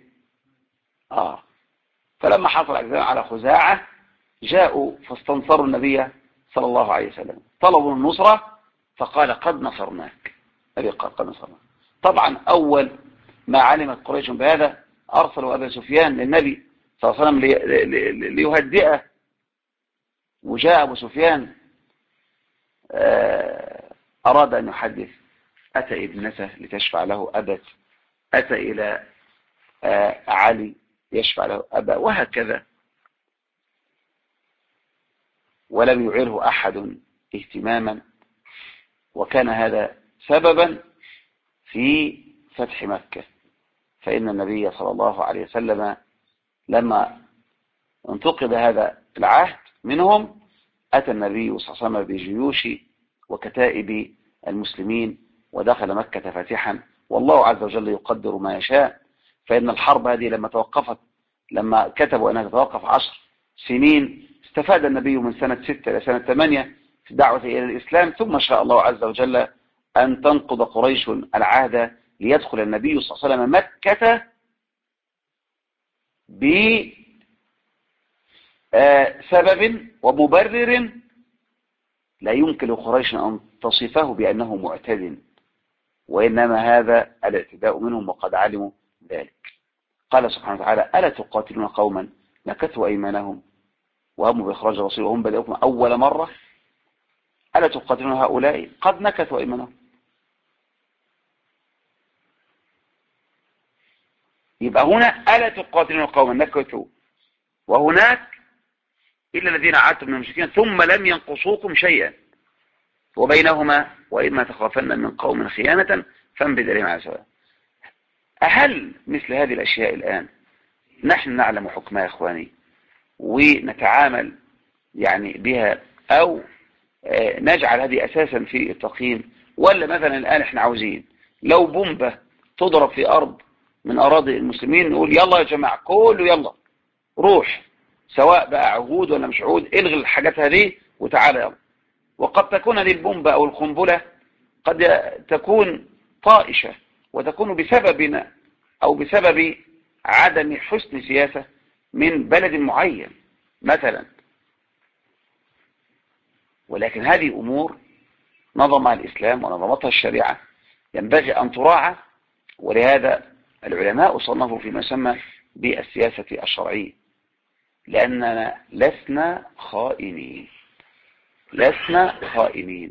فلما حصل اعتداء على خزاعة جاءوا فاستنصروا النبي صلى الله عليه وسلم، طلبوا النصرة، فقال قد نصرناك. النبي قال قد نصرناك. طبعا أول ما علمت قريش بهذا أرسلوا أبا سفيان للنبي صلى الله عليه وسلم ليهدئه، وجاء أبو سفيان أراد أن يحدث، أتى ابنته لتشفع له أبت، أتى إلى علي يشفع له أبا، وهكذا، ولم يعره أحد اهتماما. وكان هذا سببا في فتح مكة، فإن النبي صلى الله عليه وسلم لما انتقد هذا العهد منهم أتى النبي صلى الله عليه وسلم بجيوش وكتائب المسلمين ودخل مكة فاتحا، والله عز وجل يقدر ما يشاء. فإن الحرب هذه لما توقفت، لما كتبوا أنها تتوقف 10 سنين، استفاد النبي من سنة 6 إلى سنة 8 في الدعوة إلى الإسلام، ثم شاء الله عز وجل أن تنقض قريش العهد ليدخل النبي صلى الله عليه وسلم مكة بسبب ومبرر لا يمكن قريش أن تصفه بأنه معتد، وإنما هذا الاعتداء منهم وقد علموا ذلك. قال سبحانه وتعالى: ألا تقاتلون قوما نكثوا أيمانهم وهموا بإخراج الرسول وهم بدأوكم أول مرة؟ ألا تقاتلون هؤلاء قد نكثوا أيمانهم. يبقى هنا ألا تقاتلون قوما نكثوا، وهناك إلا الذين عادتم من المشركين ثم لم ينقصوكم شيئا، وبينهما وإما تخافن من قوم خيانة فانبذ إليهم على سواء. هل مثل هذه الأشياء الآن نحن نعلم حكمها يا إخواني ونتعامل يعني بها، أو نجعل هذه أساسا في التقييم، ولا مثلا الآن احنا عاوزين لو بومبة تضرب في أرض من أراضي المسلمين نقول يلا يا جماعة كله يلا روح، سواء بقى عهود ولا مش عهود، الغي الحاجات هذه وتعالى يلا. وقد تكون هذه البومبة أو القنبلة قد تكون طائشة وتكون بسببنا أو بسبب عدم حسن سياسة من بلد معين مثلا، ولكن هذه أمور نظمها الإسلام ونظمتها الشريعة ينبغي أن تراعى. ولهذا العلماء صنفوا فيما يسمى بالسياسة الشرعية، لأننا لسنا خائنين، لسنا خائنين.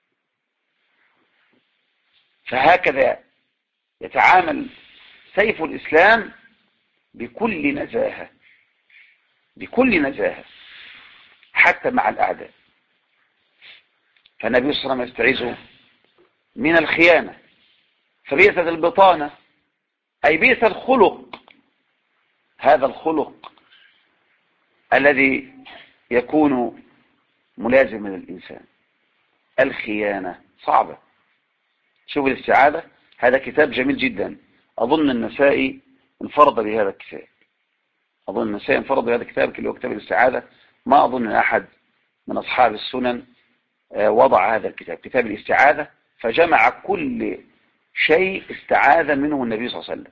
فهكذا يتعامل سيف الإسلام بكل نزاهة، بكل نزاهة حتى مع الأعداء. فالنبي صلى الله عليه وسلم يستعيذ من الخيانة، فبئس البطانة أي بئس الخلق، هذا الخلق الذي يكون ملازما للإنسان. الخيانة صعبة. شوف الاستعاذة، هذا كتاب جميل جدا، أظن النسائي انفرد بهذا الكتاب، أظن النسائي انفرد بهذا الكتاب اللي هو كتاب الاستعاذة. ما أظن أن أحد من أصحاب السنن وضع هذا الكتاب، كتاب الاستعاذة، فجمع كل شيء استعاذ منه النبي صلى الله عليه وسلم.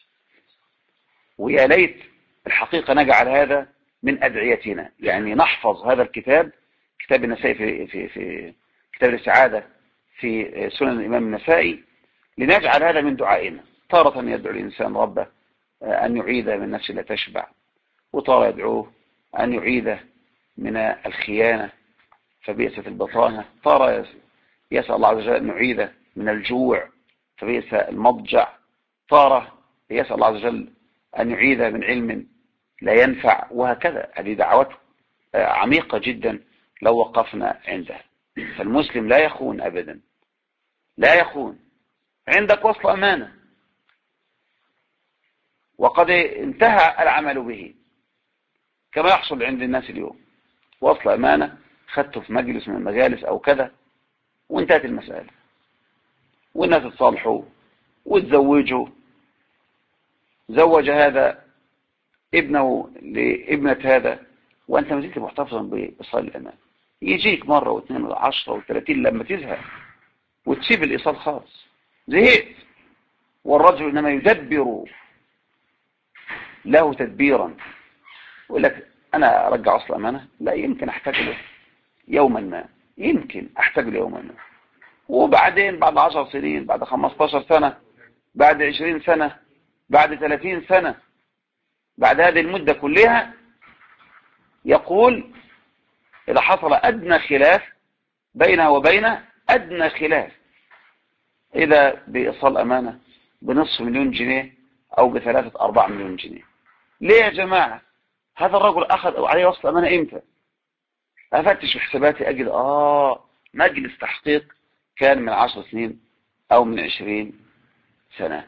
ويا ليت الحقيقة نجعل هذا من أدعيتنا، يعني نحفظ هذا الكتاب، كتاب النسائي في كتاب الاستعاذة في سنن الإمام النسائي، لنجعل هذا من دعائنا. تارة يدعو الإنسان ربه أن يعيده من نفس لا تشبع، وتارة يدعوه أن يعيده من الخيانة فبئست البطانة، تارة يسأل الله عز وجل أن يعيده من الجوع فبئس المضجع، تارة يسأل الله عز وجل أن يعيده من علم لا ينفع، وهكذا. هذه دعوات عميقة جدا لو وقفنا عندها. فالمسلم لا يخون أبدا، لا يخون. عندك وصل أمانة وقد انتهى العمل به، كما يحصل عند الناس اليوم، وصل أمانة خدته في مجلس من المجالس أو كذا وانتهت المسألة، والناس اتصالحوا وتزوجوا، زوج هذا ابنه لابنة هذا، وانت ما زلت محتفظا بإيصال الأمان. يجيك مرة واثنين وعشرة وثلاثين لما تزهق وتسيب الإيصال خالص، زهقت. والرجل إنما يدبر له تدبيرا، يقول لك أنا أرجع أصل أمانة، لا يمكن أحتاج له يوما ما، يمكن أحتاج له يوما ما، وبعدين بعد 10 سنين، بعد 15 سنة، بعد 20 سنة، بعد 30 سنة، بعد هذه المدة كلها، يقول إذا حصل أدنى خلاف بينها وبينه، أدنى خلاف، إذا بإيصال أمانة بنصف مليون جنيه أو ب3-4 مليون جنيه. ليه يا جماعة؟ هذا الرجل أخذ عليه وصل أمانة إمتى؟ أفتش في حساباتي أجد مجلس تحقيق كان من 10 سنين أو من 20 سنة.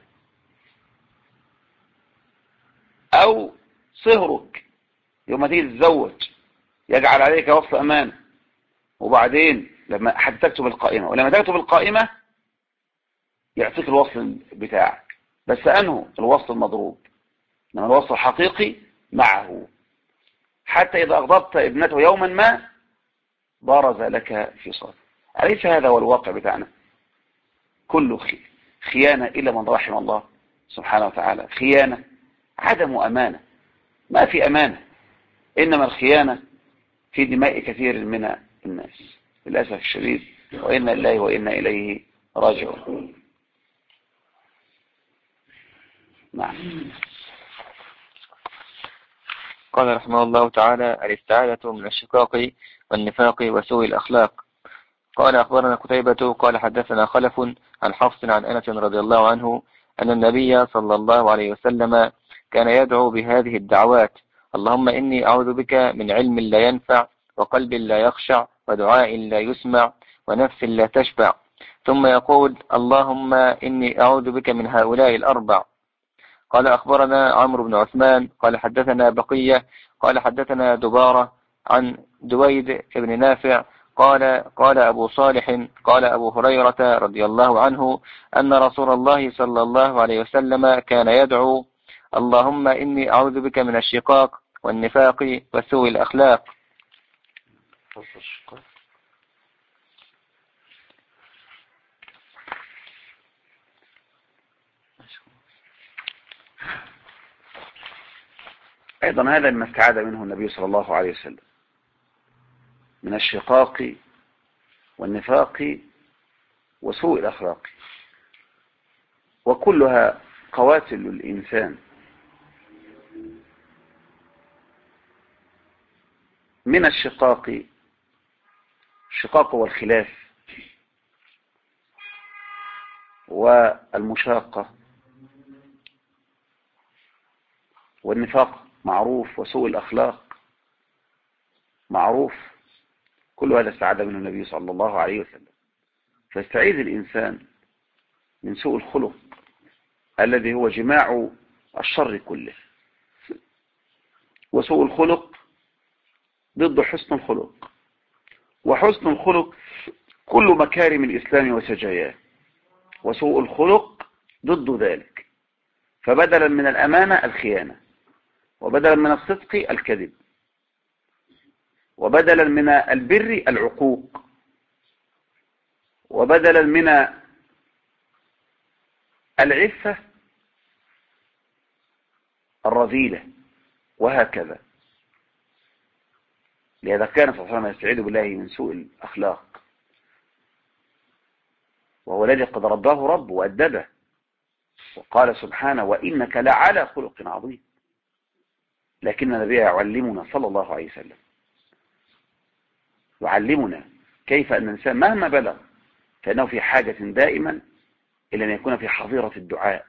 أو صهرك يوم تيجي تتزوج يجعل عليك وصل أمانة، وبعدين لما حتى تكتب القائمة، ولما تكتب القائمة يعطيك الوصل بتاعك، بس أنه الوصل المضروب، إنما الوصل الحقيقي معه، حتى إذا أغضبت ابنته يوما ما برز لك في صدر. أليس هذا هو الواقع بتاعنا؟ كله خيانة إلا من رحم الله سبحانه وتعالى. خيانة، عدم أمانة، ما في أمانة، إنما الخيانة في دماء كثير من الناس للأسف الشديد، وإنا لله وإنا إليه راجعون. نعم. قال رحمه الله تعالى: الاستعاذة من الشقاق والنفاق وسوء الأخلاق. قال أخبرنا قتيبة قال حدثنا خلف عن حفص عن أنس رضي الله عنه أن النبي صلى الله عليه وسلم كان يدعو بهذه الدعوات: اللهم إني أعوذ بك من علم لا ينفع، وقلب لا يخشع، ودعاء لا يسمع، ونفس لا تشبع. ثم يقول: اللهم إني أعوذ بك من هؤلاء الأربع. قال أخبرنا عمرو بن عثمان قال حدثنا بقية قال حدثنا دبارة عن دويد بن نافع قال أبو صالح قال أبو هريرة رضي الله عنه أن رسول الله صلى الله عليه وسلم كان يدعو: اللهم إني أعوذ بك من الشقاق والنفاق وسوء الأخلاق. أيضا هذا ما استعاذ منه النبي صلى الله عليه وسلم من الشقاق والنفاق وسوء الأخلاق، وكلها قواتل الإنسان. من الشقاق، الشقاق والخلاف والمشاقة، والنفاق معروف، وسوء الأخلاق معروف، كل هذا استعاذ منه النبي صلى الله عليه وسلم. فاستعيذ الإنسان من سوء الخلق الذي هو جماع الشر كله، وسوء الخلق ضد حسن الخلق، وحسن الخلق كل مكارم الإسلام وسجاياه، وسوء الخلق ضد ذلك. فبدلا من الأمانة الخيانة، وبدلا من الصدق الكذب، وبدلا من البر العقوق، وبدلا من العفة الرذيلة، وهكذا. لهذا كان صلى الله عليه وسلم يستعيذ بالله من سوء الأخلاق، وهو الذي قد رباه رب وأدبه، وقال سبحانه: وإنك لعلى خلق عظيم. لكن النبي يعلمنا صلى الله عليه وسلم، يعلمنا كيف أن الإنسان مهما بلغ فإنه في حاجة دائما إلى أن يكون في حظيرة الدعاء،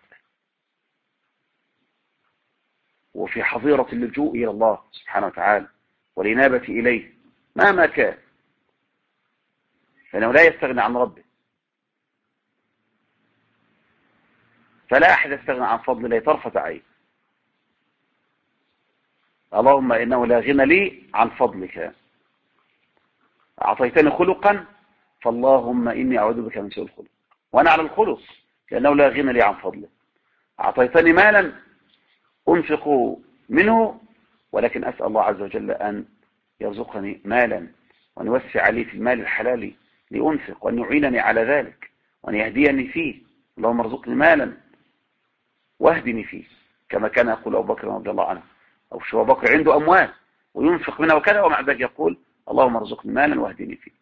وفي حظيرة اللجوء إلى الله سبحانه وتعالى والإنابة إليه مهما كان، فإنه لا يستغني عن ربه. فلا أحد يستغني عن فضل الله طرفة عين. اللهم إنه لا غنى لي عن فضلك، أعطيتني خلقا فاللهم إني أعوذ بك من سوء الخلق، وأنا على الخلق لأنه لا غنى لي عن فضله. أعطيتني مالا أنفق منه، ولكن أسأل الله عز وجل أن يرزقني مالا، وأن يوسع لي في المال الحلال لأنفق، وأن يعينني على ذلك، وأن يهديني فيه. اللهم ارزقني مالا واهدني فيه، كما كان يقول أبو بكر رضي الله عنه. أو شو أبو بكر عنده أموال وينفق منها وكذا، ومع ذلك يقول: اللهم ارزقني مالا واهدني فيه.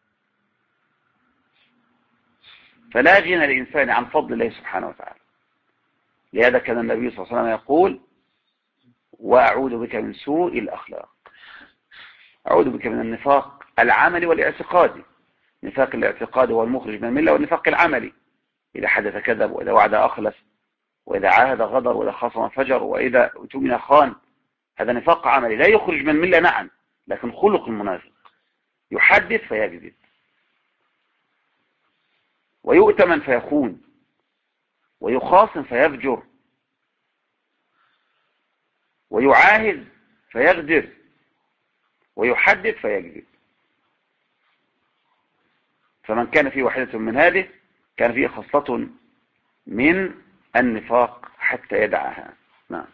فلا غنى الإنسان عن فضل الله سبحانه وتعالى. لهذا كان النبي صلى الله عليه وسلم يقول: وأعوذ بك من سوء الأخلاق. أعوذ بك من النفاق العملي والاعتقادي. نفاق الاعتقاد هو المخرج من الملة، والنفاق العملي إذا حدث كذب، وإذا وعد أخلف، وإذا عاهد غدر، وإذا خاصم فجر، وإذا اؤتمن خان. هذا نفاق عملي لا يخرج من الملة، نعم، لكن خلق المنافق: يحدث فيكذب، ويؤتمن فيخون، ويخاصم فيفجر، ويعاهد فيغدر، ويحدث فيكذب. فمن كان فيه واحدة من هذه كان فيه خاصة من النفاق حتى يدعها. نعم.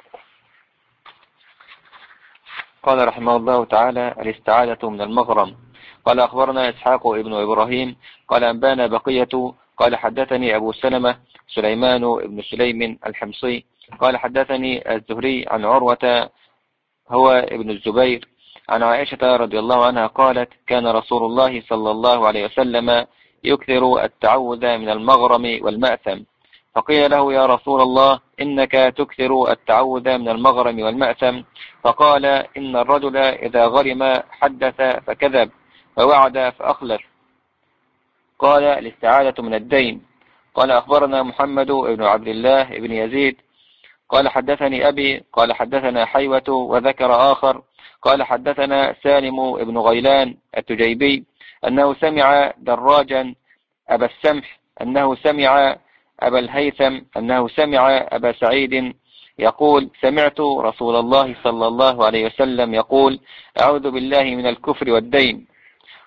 قال رحمه الله تعالى: الاستعاذة من المغرم. قال أخبرنا إسحاق ابن إبراهيم قال أنبانا بقية قال حدثني أبو سلمة سليمان ابن سليم الحمصي قال حدثني الزهري عن عروة هو ابن الزبير عن عائشة رضي الله عنها قالت: كان رسول الله صلى الله عليه وسلم يكثر التعوذ من المغرم والمأثم. فقيل له: يا رسول الله، إنك تكثر التعوذ من المغرم والمأثم. فقال: إن الرجل إذا غرم حدث فكذب، ووعد فأخلف. قال: الاستعاذة من الدين. قال أخبرنا محمد بن عبد الله بن يزيد قال حدثني أبي قال حدثنا حيوة وذكر آخر قال حدثنا سالم بن غيلان التجيبي أنه سمع دراجا أبا السمح أنه سمع أبا الهيثم أنه سمع أبا سعيد يقول: سمعت رسول الله صلى الله عليه وسلم يقول: أعوذ بالله من الكفر والدين.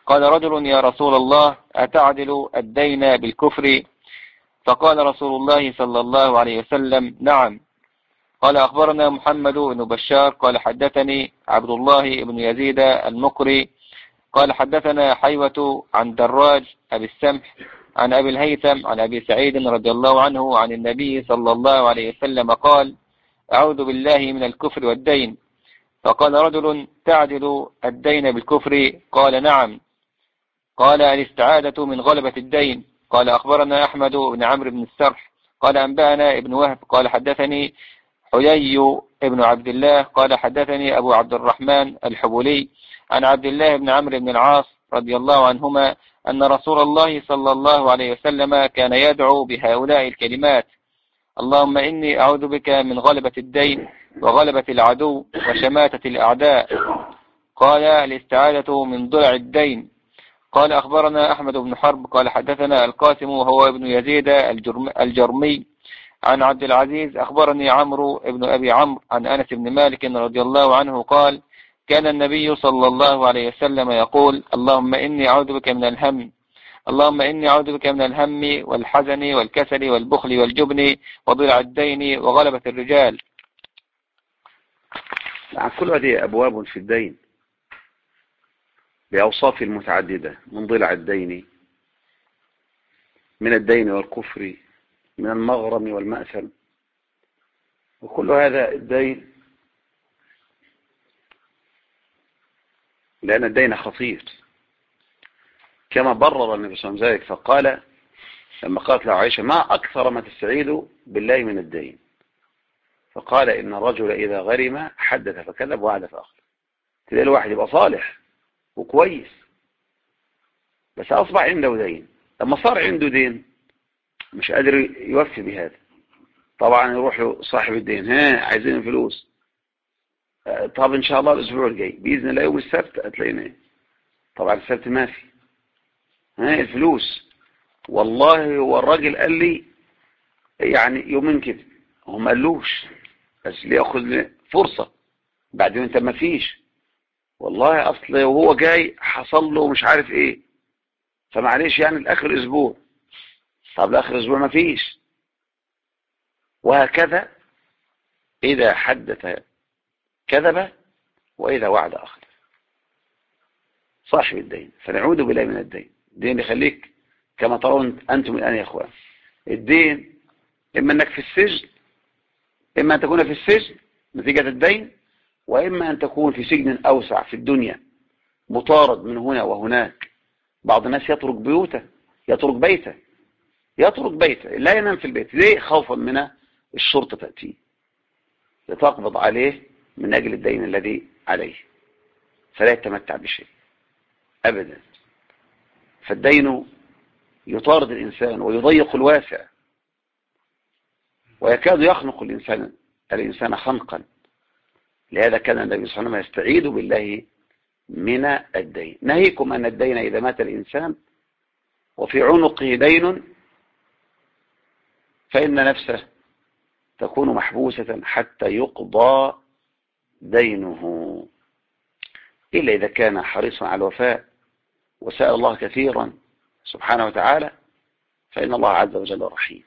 قال رجل: يا رسول الله، أتعدل الدين بالكفر؟ فقال رسول الله صلى الله عليه وسلم: نعم. قال: أخبرنا محمد بن بشار قال حدثني عبد الله بن يزيد المقري قال حدثنا حيوة عن دراج أبي السمح عن أبي الهيثم عن أبي سعيد رضي الله عنه عن النبي صلى الله عليه وسلم قال: أعوذ بالله من الكفر والدين. فقال رجل: تعدل الدين بالكفر؟ قال: نعم. قال: الاستعادة من غلبة الدين. قال: أخبرنا أحمد بن عمرو بن السرح قال أنبأنا ابن وهب قال حدثني حيي ابن عبد الله قال حدثني أبو عبد الرحمن الحبولي عن عبد الله بن عمرو بن العاص رضي الله عنهما أن رسول الله صلى الله عليه وسلم كان يدعو بهؤلاء الكلمات: اللهم إني أعوذ بك من غلبة الدين وغلبة العدو وشماتة الأعداء. قال: الاستعادة من ضلع الدين. قال: أخبرنا أحمد بن حرب قال حدثنا القاسم وهو ابن يزيد الجرمي عن عبد العزيز أخبرني عمرو ابن أبي عمرو عن أنس بن مالك رضي الله عنه قال: كان النبي صلى الله عليه وسلم يقول: اللهم إني أعوذ بك من الهم، اللهم إني أعوذ بك من الهم والحزن والكسل والبخل والجبن وضلع الدين وغلبة الرجال. كل هذه أبواب في الدين بأوصاف متعددة، من ضلع الدين، من الدين والكفر، من المغرم والمأثم، وكل هذا الدين، لأن الدين خطير كما برر النبي صلى الله عليه وسلم ذلك، فقال لما قالت له عائشة: ما أكثر ما تستعيذ بالله من الدين؟ فقال: إن الرجل إذا غرم حدث فكذب وعد فأخلف. تلاقي الواحد يبقى صالح وكويس بس أصبح عنده دين، لما صار عنده دين مش قادر يوفي بهذا، طبعا يروح له صاحب الدين: عايزين فلوس، طب إن شاء الله الأسبوع الجاي بإذن الله يوم السبت هتلاقينا. طبعا السبت ما في الفلوس. والله هو الراجل قال لي يعني يومين كده، هم قالوش بس ليأخذ فرصة، بعدين انت ما فيش، والله اصل وهو جاي حصل له مش عارف ايه، فمعليش يعني الاخر اسبوع، طب لاخر اسبوع ما فيش. وهكذا اذا حدث كذب واذا وعد اخلف. صاحب الدين، فنعوذ بالله من الدين. الدين يخليك كما ترون انتم الان يا اخوان، الدين اما انك في السجن، اما ان تكون في السجن نتيجة الدين، واما ان تكون في سجن اوسع في الدنيا مطارد من هنا وهناك. بعض الناس يترك بيوته، يترك بيته لا ينام في البيت، ليه؟ خوفا من الشرطة تأتيه لتقبض عليه من أجل الدين الذي عليه، فلا يتمتع بشيء أبدا. فالدين يطارد الإنسان ويضيق الواسع، ويكاد يخنق الإنسان خنقا. لهذا كان النبي صلى الله عليه وسلم يستعيذ بالله من الدين. نهيكم أن الدين إذا مات الإنسان وفي عنقه دين فإن نفسه تكون محبوسة حتى يقضى دينه، إلا إذا كان حريصا على الوفاء وسأل الله كثيرا سبحانه وتعالى، فإن الله عز وجل رحيم.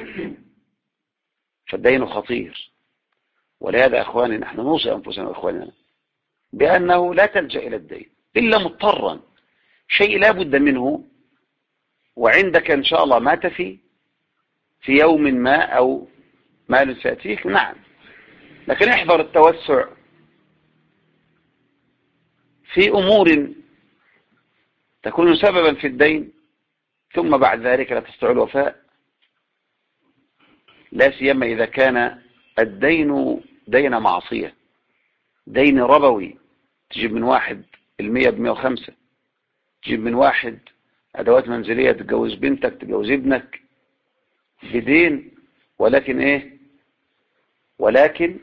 فالدين خطير، ولهذا أخواني نحن نوصي أنفسنا وإخواننا بأنه لا تلجأ إلى الدين إلا مضطرا، شيء لا بد منه، وعندك إن شاء الله ما تفي في يوم ما أو مال سيأتيك، نعم، لكن احذر التوسع في أمور تكون سببا في الدين ثم بعد ذلك لا تستطيع الوفاء، لا سيما إذا كان الدين دين معصية، دين ربوي، تجيب من واحد 100 ب105، تجيب من واحد أدوات منزلية، تتجوز بنتك، تتجوز ابنك بدين، ولكن ايه؟ ولكن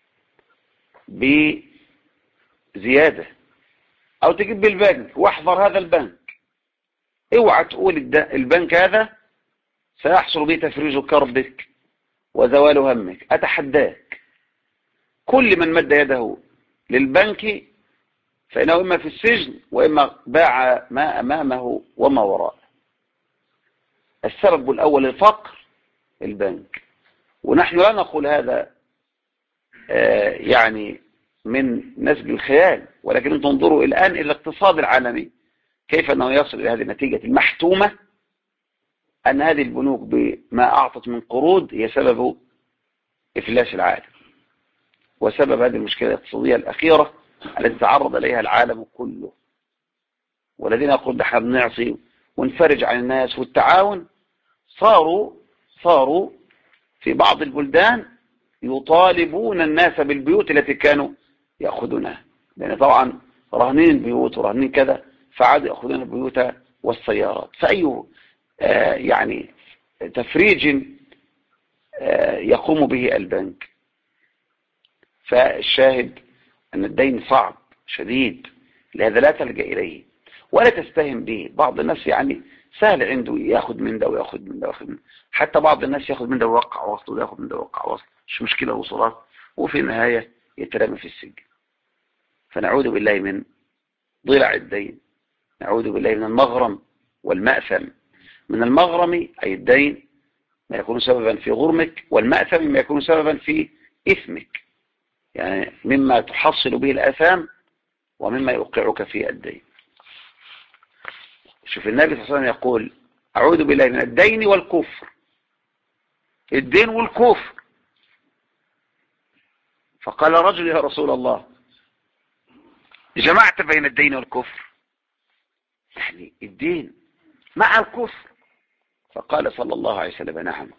بزيادة، او تجيب بالبنك، واحذر هذا البنك، اوعى تقول البنك هذا سيحصل به تفريج كربك وزوال همك. اتحداك كل من مد يده للبنك فإنه إما في السجن وإما باع ما أمامه وما وراءه. السبب الأول الفقر، البنك. ونحن لا نقول هذا يعني من نسج الخيال، ولكن تنظروا الآن إلى الاقتصاد العالمي كيف أنه يصل إلى هذه النتيجة المحتومة، أن هذه البنوك بما أعطت من قروض هي سبب إفلاس العالم وسبب هذه المشكلة الاقتصادية الأخيرة التي تعرض إليها العالم كله. والذين يقولون نحن بنعصي ونفرج عن الناس والتعاون صاروا في بعض البلدان يطالبون الناس بالبيوت التي كانوا يأخذونها، لأن طبعا رهنين البيوت ورهنين كذا، فعادوا يأخذون البيوت والسيارات. فأي يعني تفريج يقوم به البنك. فالشاهد أن الدين صعب شديد، لهذا لا تلجأ إليه ولا تستهم به. بعض الناس يعني سهل عنده ياخذ من ده وياخذ من ده وياخذ من ده، حتى بعض الناس ياخذ من ده ويوقع وصل وياخذ من ده ويوقع وصل، مش مشكلة وصولات، وفي النهاية يترمى في السجن. فنعوذ بالله من ضلع الدين، نعوذ بالله من المغرم والمأثم. من المغرم أي الدين ما يكون سببا في غرمك، والمأثم ما يكون سببا في إثمك، يعني مما تحصل به الآثام ومما يوقعك في الدين. شوف النبي صلى الله عليه وسلم يقول أعوذ بالله من الدين والكفر، الدين والكفر. فقال رجل يا رسول الله جمعت بين الدين والكفر، يعني الدين مع الكفر؟ فقال صلى الله عليه وسلم نعم.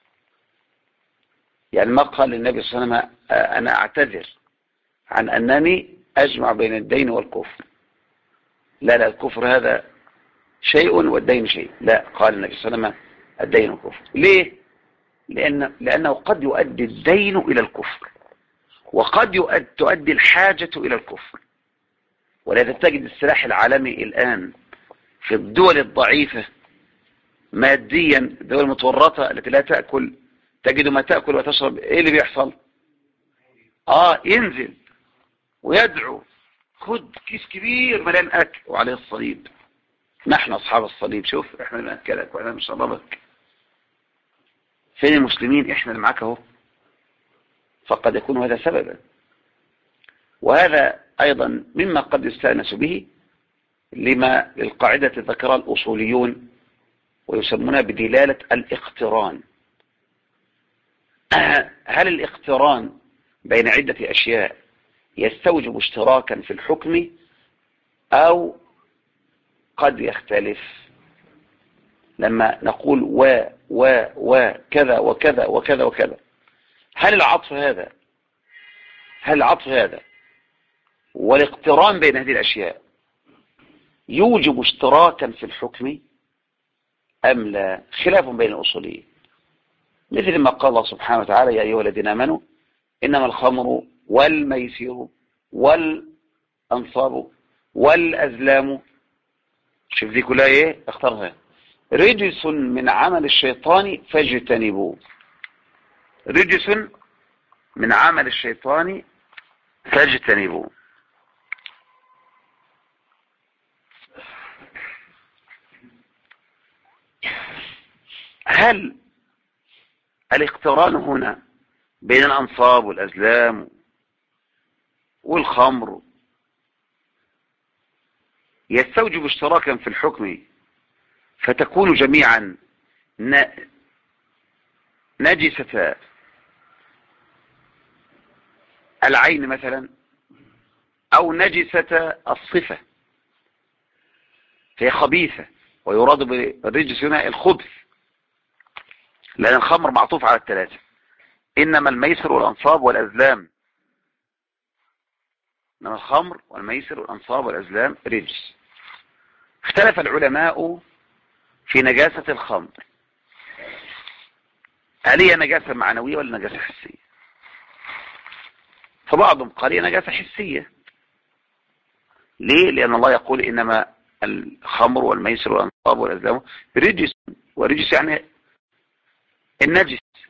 يعني ما قال للنبي صلى الله عليه وسلم أنا أعتذر عن أنني أجمع بين الدين والكفر، لا الكفر هذا شيء والدين شيء، لا، قال النبي صلى الله عليه وسلم الدين والكفر. ليه؟ لأنه قد يؤدي الدين إلى الكفر، وقد تؤدي الحاجة إلى الكفر. ولذا تجد السلاح العالمي الآن في الدول الضعيفة ماديا، الدول المتورطة التي لا تأكل تجد ما تأكل وتشرب، ايه اللي بيحصل؟ ينزل ويدعو خد كيس كبير مليان أكل وعليه الصليب، نحن أصحاب الصليب، شوف احنا اللي نأكلك واحنا نشربك. فين المسلمين؟ احنا اللي معاك اهو. فقد يكون هذا سببا. وهذا أيضا مما قد يستأنس به للقاعدة ذكرها الأصوليون ويسمونها بدلالة الاقتران. هل الاقتران بين عدة أشياء يستوجب اشتراكا في الحكم أو قد يختلف؟ لما نقول وكذا وكذا وكذا وكذا، هل العطف هذا والاقتران بين هذه الأشياء يوجب اشتراكا في الحكم أم لا؟ خلاف بين الأصوليين. مثل ما قال الله سبحانه وتعالى يا أيها الذين آمنوا إنما الخمر والميسر والأنصاب والأزلام، شوف دي كلها ايه اختارها، رجس من عمل الشيطان فاجتنبوه، رجس من عمل الشيطان فاجتنبوه. هل الاقتران هنا بين الأنصاب والأزلام والخمر يستوجب اشتراكا في الحكم فتكون جميعا نجسة العين مثلا، أو نجسة الصفة هي خبيثة، ويراد بالرجس هنا الخبث، لأن الخمر معطوف على الثلاثة، إنما الميسر والأنصاب والأزلام، إنما الخمر والميسر والأنصاب والأزلام رجس. اختلف العلماء في نجاسة الخمر، هل هي نجاسة معنوية ولا نجاسة حسية؟ فبعضهم قال هي نجاسة حسية. ليه؟ لأن الله يقول إنما الخمر والميسر والأنصاب والأزلام رجس، ورجس يعني النجس،